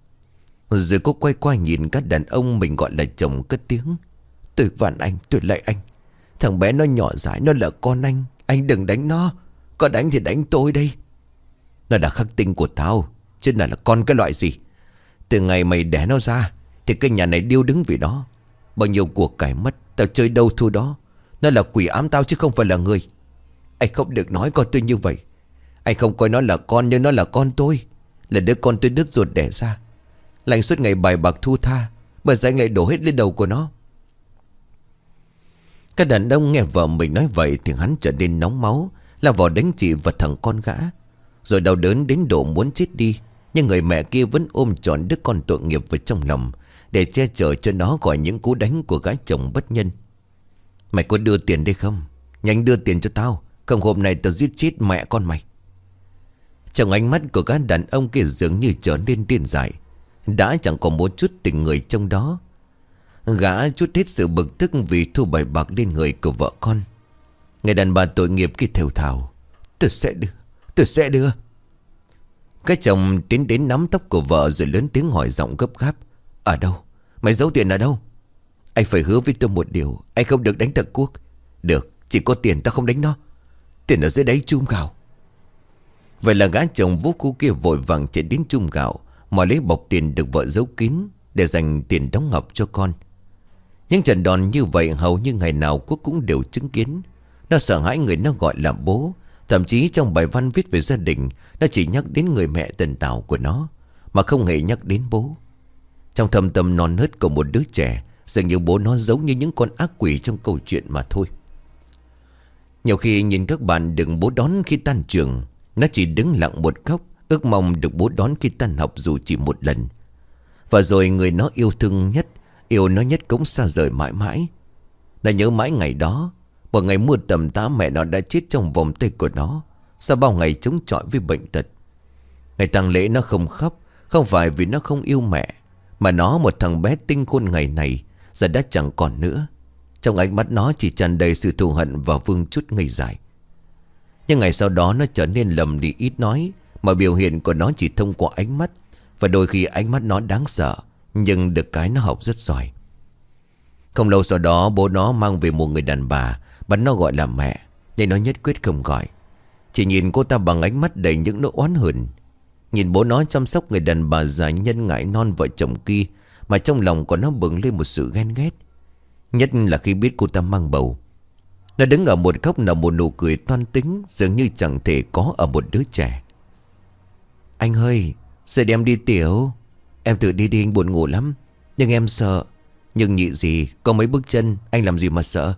Rồi cô quay qua nhìn các đàn ông mình gọi là chồng cất tiếng: Tôi van anh, tôi lạy anh. Thằng bé nó nhỏ dãi, nó là con anh. Anh đừng đánh nó. Có đánh thì đánh tôi đây. Nó đã khắc tinh của tao, chứ là là con cái loại gì. Từ ngày mày đẻ nó ra thì cái nhà này điêu đứng vì đó. Bao nhiêu cuộc cải mất, tao chơi đâu thua đó. Nó là quỷ ám tao chứ không phải là người. Anh không được nói con tôi như vậy. Anh không coi nó là con nhưng nó là con tôi. Là đứa con tôi đứt ruột đẻ ra. Lành suốt ngày bài bạc thu tha, bây giờ anh lại đổ hết lên đầu của nó. Các đàn ông nghe vợ mình nói vậy thì hắn trở nên nóng máu, lao vào đánh chị và thằng con gã. Rồi đau đớn đến độ muốn chết đi. Nhưng người mẹ kia vẫn ôm trọn đứa con tội nghiệp vào trong lòng, để che chở cho nó khỏi những cú đánh của gái chồng bất nhân. Mày có đưa tiền đây không? Nhanh đưa tiền cho tao, không hôm nay tao giết chết mẹ con mày. Trong ánh mắt của gã đàn ông kia dường như trở nên điên dại, đã chẳng còn một chút tình người trong đó. Gã chút hết sự bực tức vì thu bài bạc lên người của vợ con. Người đàn bà tội nghiệp kia thều thào: Tôi sẽ đưa, tôi sẽ đưa. Cái chồng tiến đến nắm tóc của vợ rồi lớn tiếng hỏi giọng gấp gáp: Ở đâu? Mày giấu tiền ở đâu? Anh phải hứa với tôi một điều, anh không được đánh thằng Quốc. Được, chỉ có tiền tao không đánh nó. Tiền ở dưới đấy chum gạo. Vậy là gã chồng vô cu kia vội vàng chạy đến chum gạo mà lấy bọc tiền được vợ giấu kín để dành tiền đóng học cho con. Những trận đòn như vậy hầu như ngày nào Quốc cũng đều chứng kiến. Nó sợ hãi người nó gọi là bố. Thậm chí trong bài văn viết về gia đình, nó chỉ nhắc đến người mẹ tần tảo của nó, mà không hề nhắc đến bố. Trong thâm tâm non nớt của một đứa trẻ, dường như bố nó giống như những con ác quỷ trong câu chuyện mà thôi. Nhiều khi nhìn các bạn đừng bố đón khi tan trường, nó chỉ đứng lặng một góc, ước mong được bố đón khi tan học dù chỉ một lần. Và rồi người nó yêu thương nhất, yêu nó nhất cũng xa rời mãi mãi. Nó nhớ mãi ngày đó, một ngày mưa tầm tã mẹ nó đã chết trong vòng tay của nó, sau bao ngày chống chọi với bệnh tật. Ngày tang lễ nó không khóc, không phải vì nó không yêu mẹ, mà nó một thằng bé tinh khôn ngày này giờ đã chẳng còn nữa. Trong ánh mắt nó chỉ tràn đầy sự thù hận và vương chút ngây dại. Nhưng ngày sau đó nó trở nên lầm đi ít nói, mà biểu hiện của nó chỉ thông qua ánh mắt. Và đôi khi ánh mắt nó đáng sợ, nhưng được cái nó học rất giỏi. Không lâu sau đó bố nó mang về một người đàn bà, bắt nó gọi là mẹ, nhưng nó nhất quyết không gọi. Chỉ nhìn cô ta bằng ánh mắt đầy những nỗi oán hờn. Nhìn bố nó chăm sóc người đàn bà già nhân ngãi non vợ chồng kia, mà trong lòng của nó bừng lên một sự ghen ghét. Nhất là khi biết cô ta mang bầu. Nó đứng ở một góc nở một nụ cười toan tính, dường như chẳng thể có ở một đứa trẻ. Anh ơi, giờ đem đi tiểu. Em tự đi đi, anh buồn ngủ lắm. Nhưng em sợ. Nhưng nhị gì, có mấy bước chân, anh làm gì mà sợ.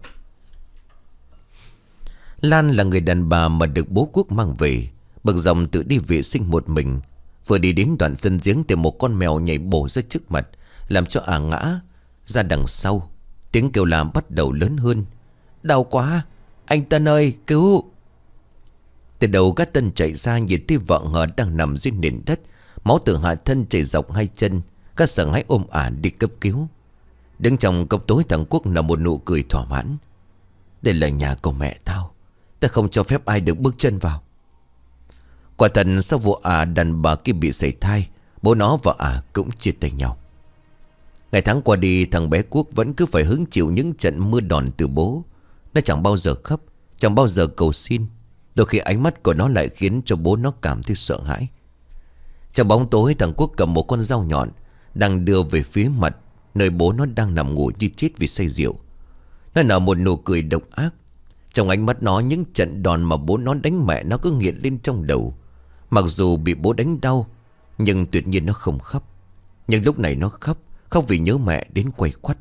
Lan là người đàn bà mà được bố Quốc mang về, bực dòng tự đi vệ sinh một mình. Vừa đi đến đoạn sân giếng thì một con mèo nhảy bổ ra trước mặt, làm cho ả ngã ra đằng sau. Tiếng kêu la bắt đầu lớn hơn. Đau quá, anh Tân ơi, cứu. Từ đầu các Tân chạy ra nhìn thấy vợ hờ đang nằm dưới nền đất, máu từ hạ thân chảy dọc hai chân. Các sợ hãi ôm ả đi cấp cứu. Đứng trong cốc tối thằng Quốc nở một nụ cười thỏa mãn. Đây là nhà của mẹ tao, ta không cho phép ai được bước chân vào. Quả thật sau vụ ả đàn bà kia bị sảy thai, bố nó và ả cũng chia tay nhau. Ngày tháng qua đi, thằng bé Quốc vẫn cứ phải hứng chịu những trận mưa đòn từ bố. Nó chẳng bao giờ khóc, chẳng bao giờ cầu xin. Đôi khi ánh mắt của nó lại khiến cho bố nó cảm thấy sợ hãi. Trong bóng tối, thằng Quốc cầm một con dao nhọn đang đưa về phía mặt nơi bố nó đang nằm ngủ như chết vì say rượu. Nó nở một nụ cười độc ác. Trong ánh mắt nó, những trận đòn mà bố nó đánh mẹ nó cứ nghiện lên trong đầu. Mặc dù bị bố đánh đau, nhưng tuyệt nhiên nó không khóc. Nhưng lúc này nó khóc, khóc vì nhớ mẹ đến quay quắt.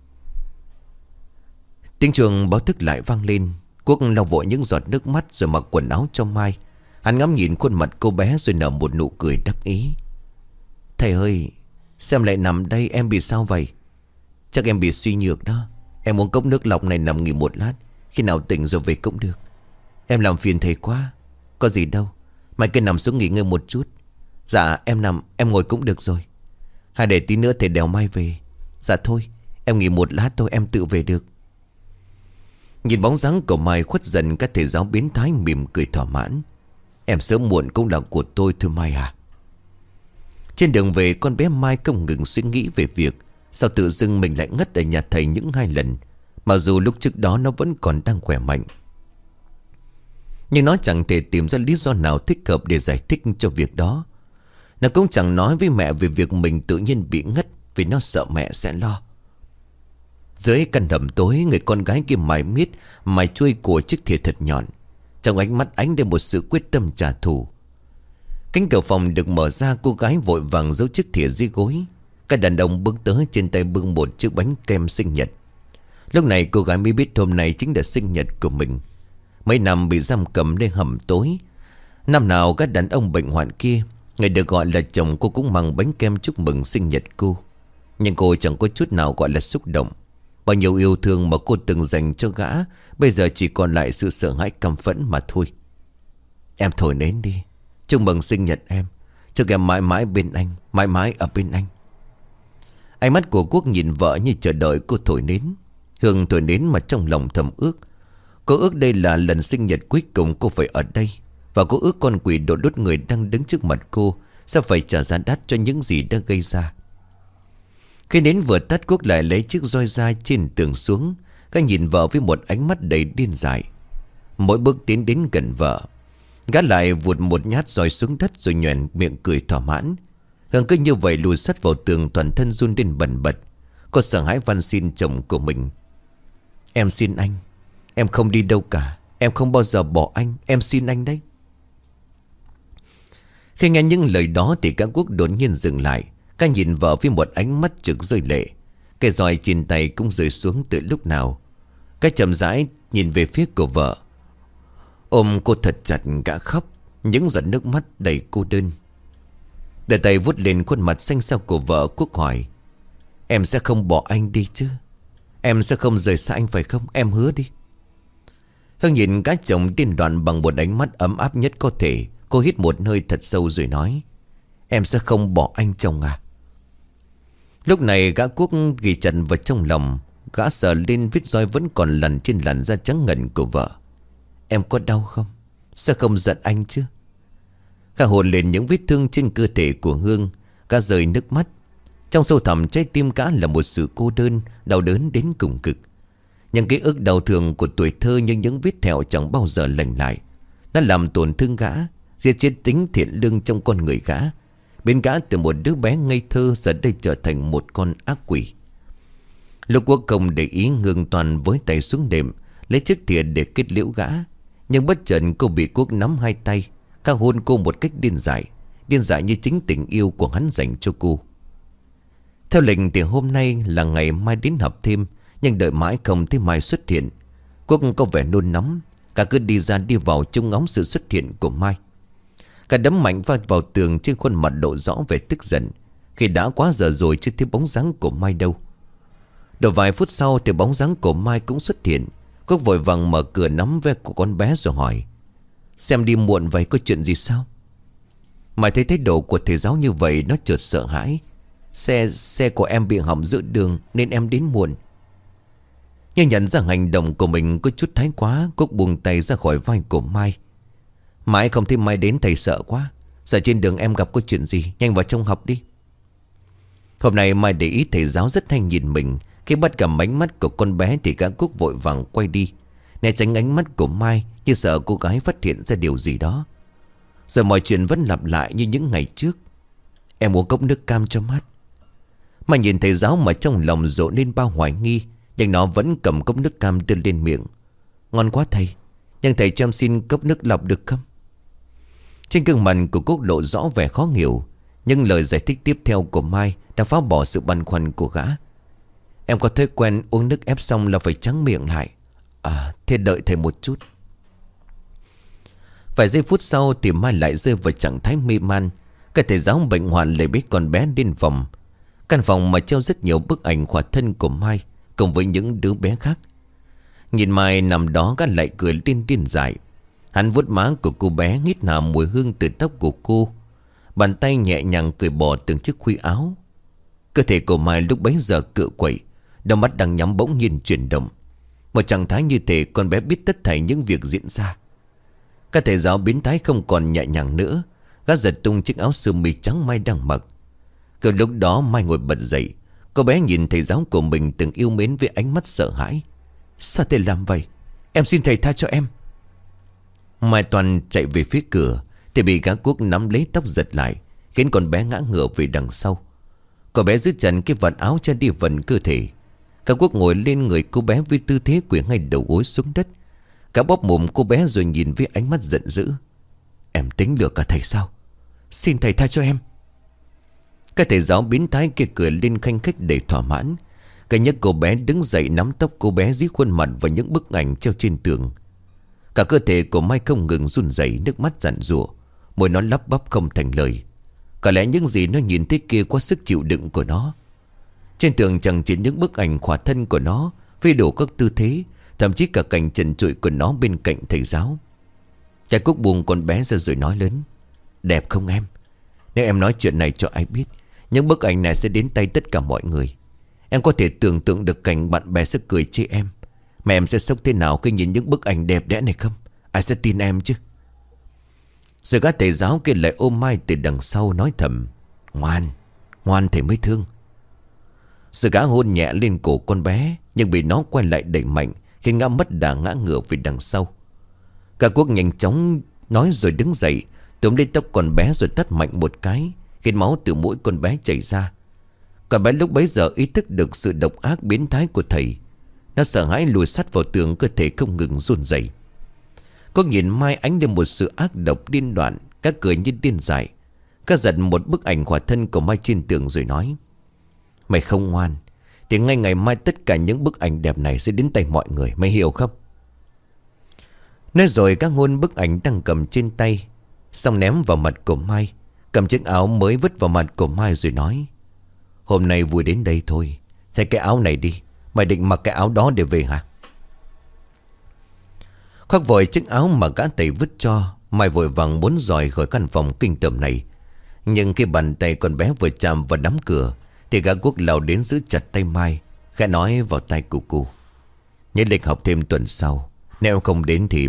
Tiếng chuông báo thức lại vang lên. Quốc lau vội những giọt nước mắt rồi mặc quần áo cho Mai. Hắn ngắm nhìn khuôn mặt cô bé rồi nở một nụ cười đắc ý. Thầy ơi, xem lại nằm đây, em bị sao vậy? Chắc em bị suy nhược đó. Em uống cốc nước lọc này nằm nghỉ một lát, khi nào tỉnh rồi về cũng được. Em làm phiền thầy quá. Có gì đâu, mày cứ nằm xuống nghỉ ngơi một chút. Dạ em nằm, em ngồi cũng được rồi. Hay để tí nữa thầy đèo Mai về. Dạ thôi, em nghỉ một lát thôi, em tự về được. Nhìn bóng dáng của Mai khuất dần, các thầy giáo biến thái mỉm cười thỏa mãn. Em sớm muộn cũng là của tôi thôi Mai à. Trên đường về, con bé Mai không ngừng suy nghĩ về việc sao tự dưng mình lại ngất ở nhà thầy những hai lần, mặc dù lúc trước đó nó vẫn còn đang khỏe mạnh. Nhưng nó chẳng thể tìm ra lý do nào thích hợp để giải thích cho việc đó. Nó cũng chẳng nói với mẹ về việc mình tự nhiên bị ngất, vì nó sợ mẹ sẽ lo. Dưới căn hầm tối, người con gái kia mải miết mài chuôi của chiếc thìa thật nhọn. Trong ánh mắt ánh lên một sự quyết tâm trả thù. Cánh cửa phòng được mở ra, cô gái vội vàng giấu chiếc thìa dưới gối. Các đàn ông bước tới, trên tay bưng một chiếc bánh kem sinh nhật. Lúc này cô gái mới biết hôm nay chính là sinh nhật của mình. Mấy năm bị giam cầm lên hầm tối, năm nào các đàn ông bệnh hoạn kia, người được gọi là chồng cô cũng mang bánh kem chúc mừng sinh nhật cô. Nhưng cô chẳng có chút nào gọi là xúc động. Bao nhiêu yêu thương mà cô từng dành cho gã bây giờ chỉ còn lại sự sợ hãi căm phẫn mà thôi. Em thổi nến đi. Chúc mừng sinh nhật em. Chúc em mãi mãi bên anh. Mãi mãi ở bên anh. Ánh mắt của Quốc nhìn vợ như chờ đợi cô thổi nến. Hương thổi nến mà trong lòng thầm ước. Cô ước đây là lần sinh nhật cuối cùng cô phải ở đây. Và cô ước con quỷ độ đốt người đang đứng trước mặt cô sẽ phải trả giá đắt cho những gì đã gây ra. Khi nến vừa tắt, Quốc lại lấy chiếc roi da trên tường xuống. Gã nhìn vợ với một ánh mắt đầy điên dại. Mỗi bước tiến đến gần vợ, gã lại vụt một nhát roi xuống đất rồi nhoẻn miệng cười thỏa mãn. Hương cứ như vậy lùi sát vào tường, toàn thân run lên bần bật. Cô sợ hãi van xin chồng của mình. Em xin anh. Em không đi đâu cả. Em không bao giờ bỏ anh. Em xin anh đấy. Khi nghe những lời đó thì cả Quốc đột nhiên dừng lại. Cả nhìn vợ với một ánh mắt trực rơi lệ. Cái roi trên tay cũng rơi xuống từ lúc nào. Cái chậm rãi nhìn về phía của vợ, ôm cô thật chặt, gã khóc. Những giọt nước mắt đầy cô đơn. Để tay vuốt lên khuôn mặt xanh xao của vợ, Quốc hỏi: Em sẽ không bỏ anh đi chứ? Em sẽ không rời xa anh phải không? Em hứa đi. Hương nhìn cả chồng điên đoạn bằng một ánh mắt ấm áp nhất có thể. Cô hít một hơi thật sâu rồi nói: Em sẽ không bỏ anh chồng à? Lúc này gã Quốc ghi chặt vào trong lòng. Gã sờ lên vết roi vẫn còn lằn trên làn da trắng ngần của vợ. Em có đau không? Sẽ không giận anh chứ? Gã hôn lên những vết thương trên cơ thể của Hương. Gã rơi nước mắt. Trong sâu thẳm trái tim gã là một sự cô đơn, đau đớn đến cùng cực. Những ký ức đau thương của tuổi thơ như những vết thẹo chẳng bao giờ lành lại. Nó làm tổn thương gã, giết chết tính thiện lương trong con người gã, biến gã từ một đứa bé ngây thơ giờ đây trở thành một con ác quỷ. Lúc Quốc không để ý, ngừng toàn với tay xuống đệm, lấy chiếc thìa để kết liễu gã. Nhưng bất chợt cô bị Quốc nắm hai tay. Gã hôn cô một cách điên dại, điên dại như chính tình yêu của hắn dành cho cô. Theo lệnh thì hôm nay là ngày Mai đến học thêm. Nhưng đợi mãi không thấy Mai xuất hiện. Quốc có vẻ nôn nóng. Cả cứ đi ra đi vào trông ngóng sự xuất hiện của Mai. Cả đấm mạnh vào, vào tường, trên khuôn mặt lộ rõ vẻ tức giận. Khi đã quá giờ rồi chưa thấy bóng dáng của Mai đâu. Đầu vài phút sau thì bóng dáng của Mai cũng xuất hiện. Quốc vội vàng mở cửa nắm ve của con bé rồi hỏi: Xem đi muộn vậy, có chuyện gì sao? Mai thấy thái độ của thầy giáo như vậy, nó chợt sợ hãi. Xe xe của em bị hỏng giữa đường nên em đến muộn. Nhưng nhận ra hành động của mình có chút thái quá, Quốc buông tay ra khỏi vai của Mai. Mãi không thấy Mai đến, thầy sợ quá. Giờ trên đường em gặp có chuyện gì, nhanh vào trong học đi. Hôm nay Mai để ý thầy giáo rất hay nhìn mình. Khi bắt gặp ánh mắt của con bé thì gã Quốc vội vàng quay đi, né tránh ánh mắt của Mai, như sợ cô gái phát hiện ra điều gì đó. Rồi mọi chuyện vẫn lặp lại như những ngày trước. Em uống cốc nước cam cho mát. Mai nhìn thầy giáo mà trong lòng rộ lên bao hoài nghi. Nhưng nó vẫn cầm cốc nước cam đưa lên miệng. Ngon quá thầy, nhưng thầy cho em xin cốc nước lọc được không? Trên gương mặt của Quốc lộ rõ vẻ khó hiểu. Nhưng lời giải thích tiếp theo của Mai đã phá bỏ sự băn khoăn của gã. Em có thói quen uống nước ép xong là phải trắng miệng lại. À, thế đợi thầy một chút. Vài giây phút sau thì Mai lại rơi vào trạng thái mê man. Cái thầy giáo bệnh hoạn lấy biết con bé lên phòng. Căn phòng mà treo rất nhiều bức ảnh khỏa thân của Mai cùng với những đứa bé khác. Nhìn Mai nằm đó, gã lại cười điên điên dại. Hắn vuốt má của cô bé, hít hà mùi hương từ tóc của cô. Bàn tay nhẹ nhàng cởi bỏ từng chiếc khuy áo. Cơ thể của Mai lúc bấy giờ cựa quậy, đôi mắt đang nhắm bỗng nhiên chuyển động. Một trạng thái như thể con bé biết tất thảy những việc diễn ra. Các thầy giáo biến thái không còn nhẹ nhàng nữa. Gã giật tung chiếc áo sơ mi trắng Mai đang mặc. Cứ lúc đó Mai ngồi bật dậy. Cô bé nhìn thầy giáo của mình từng yêu mến với ánh mắt sợ hãi. Sao thầy làm vậy? Em xin thầy tha cho em. Mai Toàn chạy về phía cửa thì bị gã Quốc nắm lấy tóc giật lại, khiến con bé ngã ngửa về đằng sau. Cô bé giữ chặt cái vạt áo che đi phần cơ thể. Gã Quốc ngồi lên người cô bé với tư thế quỳ ngay đầu gối xuống đất. Cả bóp mồm cô bé rồi nhìn với ánh mắt giận dữ. Em tính lừa cả thầy sao? Xin thầy tha cho em. Cái thầy giáo biến thái kia cười lên khanh khách để thỏa mãn. Cái nhấc cô bé đứng dậy, nắm tóc cô bé dí khuôn mặt vào những bức ảnh treo trên tường. Cả cơ thể của Mai không ngừng run rẩy, nước mắt giàn giụa, môi nó lắp bắp không thành lời. Có lẽ những gì nó nhìn thấy kia quá sức chịu đựng của nó. Trên tường chẳng chỉ những bức ảnh khỏa thân của nó với đủ các tư thế, thậm chí cả cảnh trần trụi của nó bên cạnh thầy giáo. Cái Cúc buông con bé ra rồi nói lớn: Đẹp không em? Nếu em nói chuyện này cho ai biết, những bức ảnh này sẽ đến tay tất cả mọi người. Em có thể tưởng tượng được cảnh bạn bè sẽ cười chê em, mà em sẽ sốc thế nào khi nhìn những bức ảnh đẹp đẽ này không? Ai sẽ tin em chứ? Rồi các thầy giáo kia lại ôm Mai từ đằng sau nói thầm: Ngoan, ngoan thầy mới thương. Rồi gã hôn nhẹ lên cổ con bé, nhưng bị nó quay lại đẩy mạnh, khiến ngã mất đà ngã ngửa về đằng sau. Cả Quốc nhanh chóng nói rồi đứng dậy, túm lấy tóc con bé rồi tát mạnh một cái, khiến máu từ mũi con bé chảy ra. Con bé lúc bấy giờ ý thức được sự độc ác biến thái của thầy. Nó sợ hãi lùi sát vào tường, cơ thể không ngừng run rẩy. Quốc nhìn Mai ánh lên một sự ác độc điên đoạn. Các cười như điên dại. Các giật một bức ảnh khỏa thân của Mai trên tường rồi nói: Mày không ngoan thì ngay ngày mai tất cả những bức ảnh đẹp này sẽ đến tay mọi người, mày hiểu không? Nói rồi các hôn bức ảnh đang cầm trên tay, xong ném vào mặt của Mai, cầm chiếc áo mới vứt vào mặt của Mai rồi nói: Hôm nay vui đến đây thôi, thay cái áo này đi. Mày định mặc cái áo đó để về hả? Khoác vội chiếc áo mà gã thầy vứt cho, Mai vội vàng muốn dòi khỏi căn phòng kinh tởm này. Nhưng khi bàn tay con bé vừa chạm vào nắm cửa thì gã Quốc lao đến giữ chặt tay Mai. Gã nói vào tai cô cô: Nhớ lịch học thêm tuần sau, nếu không đến thì...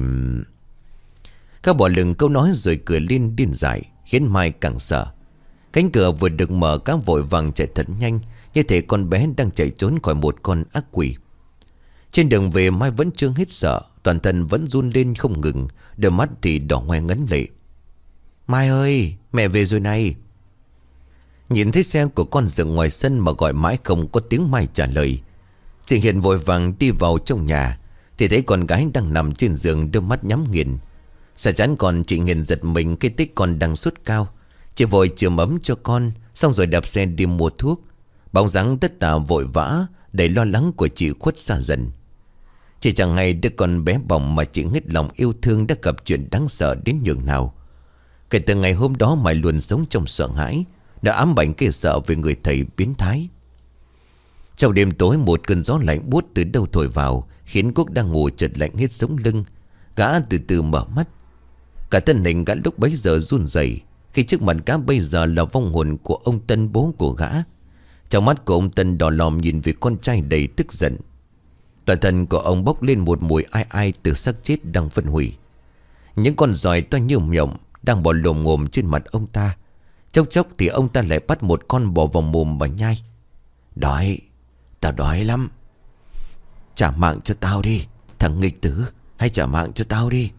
Các bỏ lừng câu nói rồi cười lên điên dại, khiến Mai càng sợ. Cánh cửa vừa được mở, các vội vàng chạy thật nhanh, như thể con bé đang chạy trốn khỏi một con ác quỷ. Trên đường về Mai vẫn chưa hết sợ, toàn thân vẫn run lên không ngừng, đôi mắt thì đỏ hoe ngấn lệ. Mai ơi, mẹ về rồi này. Nhìn thấy xe của con dừng ngoài sân mà gọi mãi không có tiếng Mai trả lời. Chị Hiền vội vàng đi vào trong nhà thì thấy con gái đang nằm trên giường, đôi mắt nhắm nghiền. Sợ chán còn chị Hiền giật mình khi tích con đang sốt cao. Chị vội chườm ấm cho con, xong rồi đạp xe đi mua thuốc. Bóng dáng tất tả vội vã, đầy lo lắng của chị khuất xa dần. Chị chẳng hay đứa con bé bỏng mà chị hết lòng yêu thương đã gặp chuyện đáng sợ đến nhường nào. Kể từ ngày hôm đó Mai luôn sống trong sợ hãi, đã ám ảnh cái sợ về người thầy biến thái. Trong đêm tối, một cơn gió lạnh buốt từ đâu thổi vào, khiến Quốc đang ngủ chợt lạnh hết sống lưng. Gã từ từ mở mắt. Cả thân hình gã lúc bấy giờ run rẩy, khi trước mặt gã bây giờ là vong hồn của ông Tân, bố của gã. Trong mắt của ông Tân đỏ lòm nhìn về con trai đầy tức giận. Toàn thân của ông bốc lên một mùi ai ai từ xác chết đang phân hủy. Những con giòi to như nhộng đang bò lồm ngồm trên mặt ông ta. Chốc chốc thì ông ta lại bắt một con bò vào mồm và nhai. Đói, tao đói lắm. Trả mạng cho tao đi, thằng nghịch tử, hãy trả mạng cho tao đi.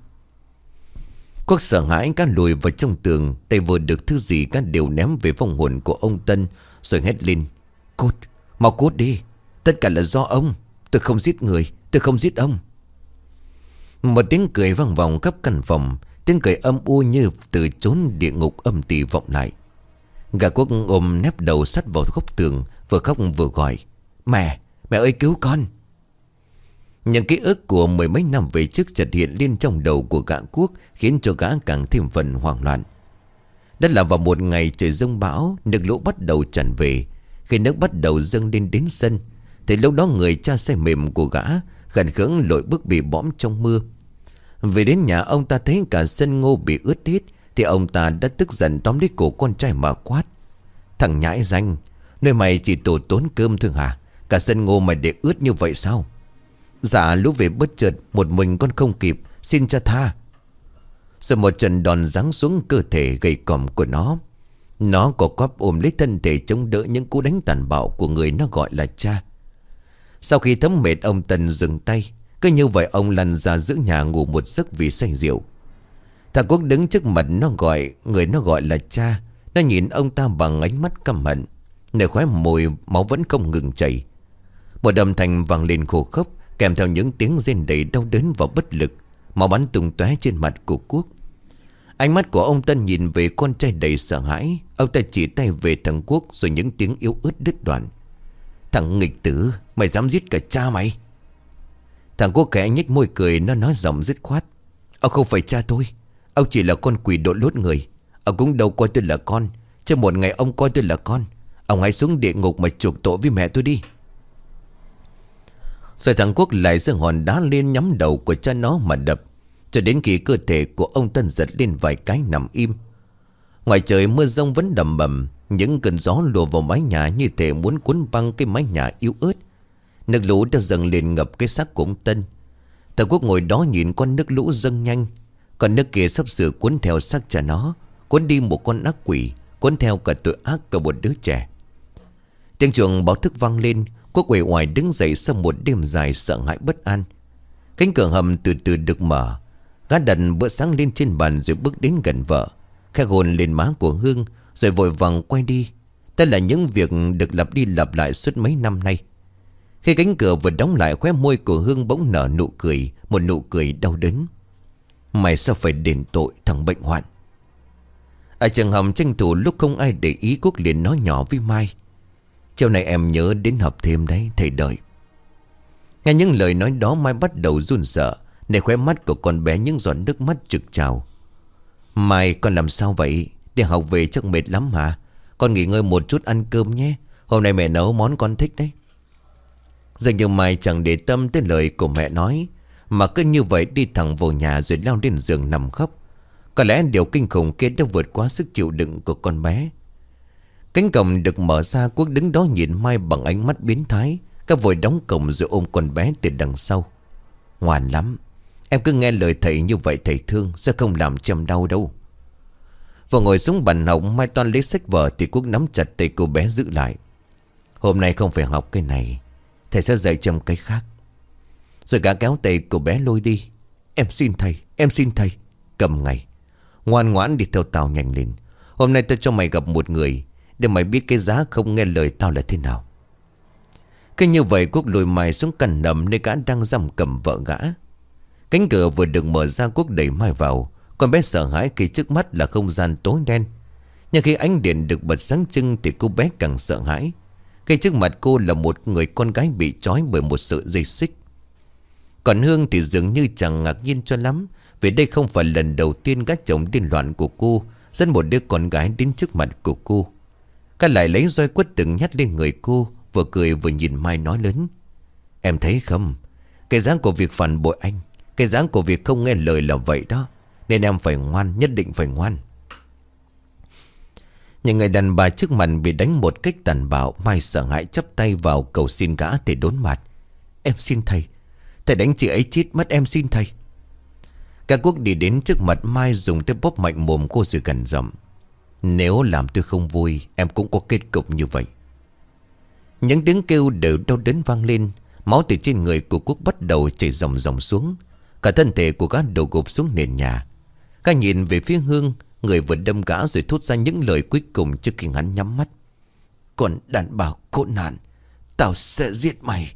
Quốc sợ hãi cá lùi vào trong tường, tay vừa được thứ gì cá đều ném về vong hồn của ông Tân, rồi hét lên: Cút, mau cút đi, tất cả là do ông. Tôi không giết người, tôi không giết ông. Một tiếng cười vang vọng khắp căn phòng, tiếng cười âm u như từ chốn địa ngục âm tỉ vọng lại. Gã Quốc ôm nép đầu sát vào góc tường, vừa khóc vừa gọi: Mẹ, mẹ ơi cứu con. Những ký ức của mười mấy năm về trước chợt hiện lên trong đầu của gã Quốc, khiến cho gã càng thêm phần hoảng loạn. Đó là vào một ngày trời giông bão, nước lũ bắt đầu tràn về. Khi nước bắt đầu dâng lên đến sân thì lúc đó người cha xe mềm của gã khẩn khưỡng lội bước bị bõm trong mưa. Về đến nhà, ông ta thấy cả sân ngô bị ướt hết thì ông ta đã tức giận tóm lấy cổ con trai mà quát: Thằng nhãi danh, nơi mày chỉ tổ tốn cơm thôi hả? Cả sân ngô mày để ướt như vậy sao? Dạ lũ về bất chợt, một mình con không kịp, xin cha tha. Rồi một trận đòn giáng xuống cơ thể gầy còm của nó. Nó có quắp ôm lấy thân thể chống đỡ những cú đánh tàn bạo của người nó gọi là cha. Sau khi thấm mệt, ông Tân dừng tay. Cứ như vậy ông lăn ra giữa nhà ngủ một giấc vì say rượu. Thằng Quốc đứng trước mặt nó gọi người nó gọi là cha. Nó nhìn ông ta bằng ánh mắt căm hận. Nơi khóe môi máu vẫn không ngừng chảy. Một âm thanh vang lên khô khốc, kèm theo những tiếng rên đầy đau đớn và bất lực. Máu bắn tung tóe trên mặt của Quốc. Ánh mắt của ông Tân nhìn về con trai đầy sợ hãi. Ông ta chỉ tay về thằng Quốc, rồi những tiếng yếu ớt đứt đoạn: Thằng nghịch tử, mày dám giết cả cha mày? Thằng Quốc khẽ nhếch môi cười, nó nói giọng dứt khoát: Ông không phải cha tôi, ông chỉ là con quỷ đội lốt người. Ông cũng đâu coi tôi là con, chứ một ngày ông coi tôi là con. Ông hãy xuống địa ngục mà chuộc tội với mẹ tôi đi. Rồi thằng Quốc lại giơ hòn đá lên nhắm đầu của cha nó mà đập, cho đến khi cơ thể của ông Tân giật lên vài cái nằm im. Ngoài trời mưa rông vẫn đầm bầm, những cơn gió lùa vào mái nhà như thể muốn cuốn băng cái mái nhà yếu ớt. Nước lũ đã dâng lên ngập cái xác của ông Tân. Thằng Quốc ngồi đó nhìn con nước lũ dâng nhanh, còn nước kia sắp sửa cuốn theo xác cha nó, cuốn đi một con ác quỷ, cuốn theo cả tội ác của một đứa trẻ. Tiếng chuông báo thức vang lên. Quốc uể oải đứng dậy sau một đêm dài sợ hãi bất an. Cánh cửa hầm từ từ được mở. Gã đặt bữa sáng lên trên bàn rồi bước đến gần vợ, khẽ hôn lên má của Hương, rồi vội vàng quay đi. Đây là những việc được lặp đi lặp lại suốt mấy năm nay. Khi cánh cửa vừa đóng lại, khóe môi của Hương bỗng nở nụ cười, một nụ cười đau đớn. Mày sao phải đền tội thằng bệnh hoạn? Ở trường hầm tranh thủ lúc không ai để ý, Quốc liền nói nhỏ với Mai: Chiều này em nhớ đến học thêm đấy, thầy đợi. Nghe những lời nói đó, Mai bắt đầu run sợ, để khóe mắt của con bé những giọt nước mắt trực trào. Mai, con làm sao vậy? Đi học về chắc mệt lắm hả? Con nghỉ ngơi một chút ăn cơm nhé. Hôm nay mẹ nấu món con thích đấy. Dường như Mai chẳng để tâm tới lời của mẹ nói, mà cứ như vậy đi thẳng vào nhà rồi leo lên giường nằm khóc. Có lẽ điều kinh khủng kia đã vượt quá sức chịu đựng của con bé. Cánh cổng được mở ra, Quốc đứng đó nhìn Mai bằng ánh mắt biến thái. Các vội đóng cổng rồi ôm con bé từ đằng sau. Ngoan lắm, em cứ nghe lời thầy như vậy thầy thương, sẽ không làm cho em đau đâu. Vừa ngồi xuống bàn học, Mai toan lấy sách vở thì Quốc nắm chặt tay cô bé giữ lại. Hôm nay không phải học cái này, thầy sẽ dạy cho em cái khác. Rồi gã kéo tay cô bé lôi đi. Em xin thầy, em xin thầy. Cầm ngay, ngoan ngoãn đi theo tao nhanh lên. Hôm nay tao cho mày gặp một người, để mày biết cái giá không nghe lời tao là thế nào. Cứ như vậy Quốc lùi Mai xuống căn nằm nơi gã đang giam cầm vợ gã. Cánh cửa vừa được mở ra, Quốc đẩy Mai vào. Con bé sợ hãi khi trước mắt là không gian tối đen. Nhưng khi ánh điện được bật sáng trưng thì cô bé càng sợ hãi. Khi trước mặt cô là một người con gái bị trói bởi một sợi dây xích. Còn Hương thì dường như chẳng ngạc nhiên cho lắm, vì đây không phải lần đầu tiên gã chồng điên loạn của cô dẫn một đứa con gái đến trước mặt của cô. Gã lại lấy roi quất từng nhát lên người cô, vừa cười vừa nhìn Mai nói lớn: Em thấy không, cái dáng của việc phản bội anh, cái dáng của việc không nghe lời là vậy đó. Nên em phải ngoan, nhất định phải ngoan. Những người đàn bà trước mặt bị đánh một cách tàn bạo, Mai sợ hãi chắp tay vào cầu xin gã để đốn mặt. Em xin thầy, thầy đánh chị ấy chết mất, em xin thầy. Cả Quốc đi đến trước mặt Mai, dùng tay bóp mạnh mồm cô rồi gần giọng: Nếu làm tôi không vui, em cũng có kết cục như vậy. Những tiếng kêu đều đau đớn vang lên. Máu từ trên người của Quốc bắt đầu chảy ròng ròng xuống. Cả thân thể của gã đổ gục xuống nền nhà. Gã nhìn về phía Hương, người vừa đâm gã, rồi thốt ra những lời cuối cùng trước khi hắn nhắm mắt: Còn đàn bà khốn nạn, tao sẽ giết mày.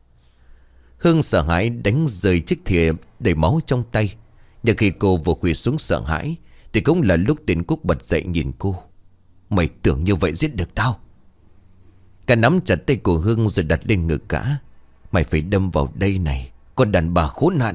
Hương sợ hãi đánh rơi chiếc thìa đầy máu trong tay. Nhưng khi cô vừa quỳ xuống sợ hãi thì cũng là lúc tên Quốc bật dậy nhìn cô: Mày tưởng như vậy giết được tao? Cả nắm chặt tay của Hương rồi đặt lên ngực cả. Mày phải đâm vào đây này, con đàn bà khốn nạn.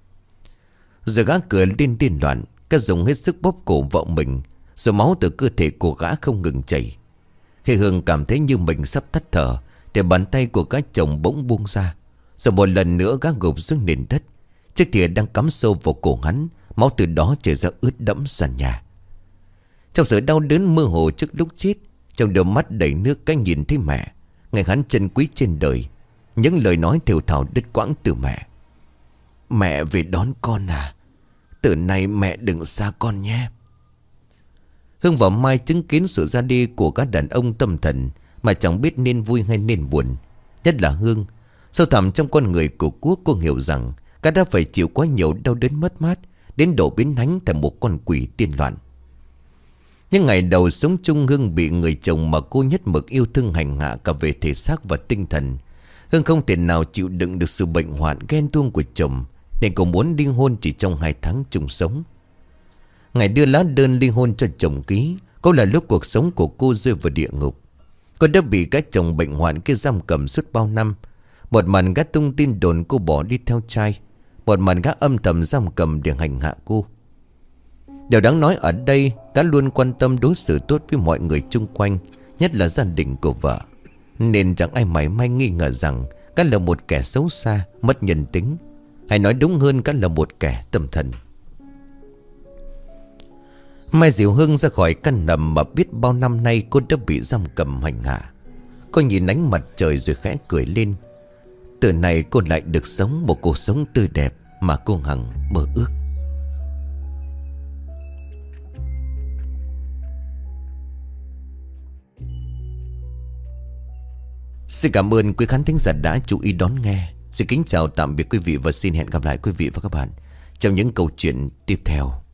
Rồi gã cười lên điên loạn. Cả dùng hết sức bóp cổ vợ mình, rồi máu từ cơ thể của gã không ngừng chảy. Khi Hương cảm thấy như mình sắp tắt thở thì bàn tay của gã chồng bỗng buông ra. Rồi một lần nữa gã gục xuống nền đất. Chiếc thìa đang cắm sâu vào cổ hắn, máu từ đó chảy ra ướt đẫm sàn nhà. Trong sự đau đớn mơ hồ trước lúc chết, trong đôi mắt đầy nước, cái nhìn thấy mẹ, ngày hắn chân quý trên đời. Những lời nói thều thào đứt quãng từ mẹ: Mẹ về đón con à, từ nay mẹ đừng xa con nhé. Hương và Mai chứng kiến sự ra đi của các đàn ông tâm thần mà chẳng biết nên vui hay nên buồn. Nhất là Hương. Sâu thẳm trong con người của Quốc, cô hiểu rằng các đã phải chịu quá nhiều đau đớn mất mát, đến độ biến hắn thành một con quỷ điên loạn. Những ngày đầu sống chung, Hương bị người chồng mà cô nhất mực yêu thương hành hạ cả về thể xác và tinh thần. Hương không thể nào chịu đựng được sự bệnh hoạn ghen tuông của chồng, nên cô muốn ly hôn chỉ trong hai tháng chung sống. Ngày đưa lá đơn ly hôn cho chồng ký cũng là lúc cuộc sống của cô rơi vào địa ngục. Cô đã bị cái chồng bệnh hoạn kia giam cầm suốt bao năm. Một mặt gã tung tin đồn cô bỏ đi theo trai, một mặt gã âm thầm giam cầm để hành hạ cô. Điều đáng nói ở đây, gã luôn quan tâm đối xử tốt với mọi người chung quanh, nhất là gia đình của vợ, nên chẳng ai mảy may nghi ngờ rằng Gã là một kẻ xấu xa, mất nhân tính, hay nói đúng hơn Gã là một kẻ tâm thần. Mai Diệu Hương ra khỏi căn nằm mà biết bao năm nay cô đã bị giam cầm hành hạ. Cô nhìn ánh mặt trời rồi khẽ cười lên. Từ nay cô lại được sống một cuộc sống tươi đẹp mà cô hằng mơ ước. Xin cảm ơn quý khán thính giả đã chú ý đón nghe. Xin kính chào tạm biệt quý vị và xin hẹn gặp lại quý vị và các bạn trong những câu chuyện tiếp theo.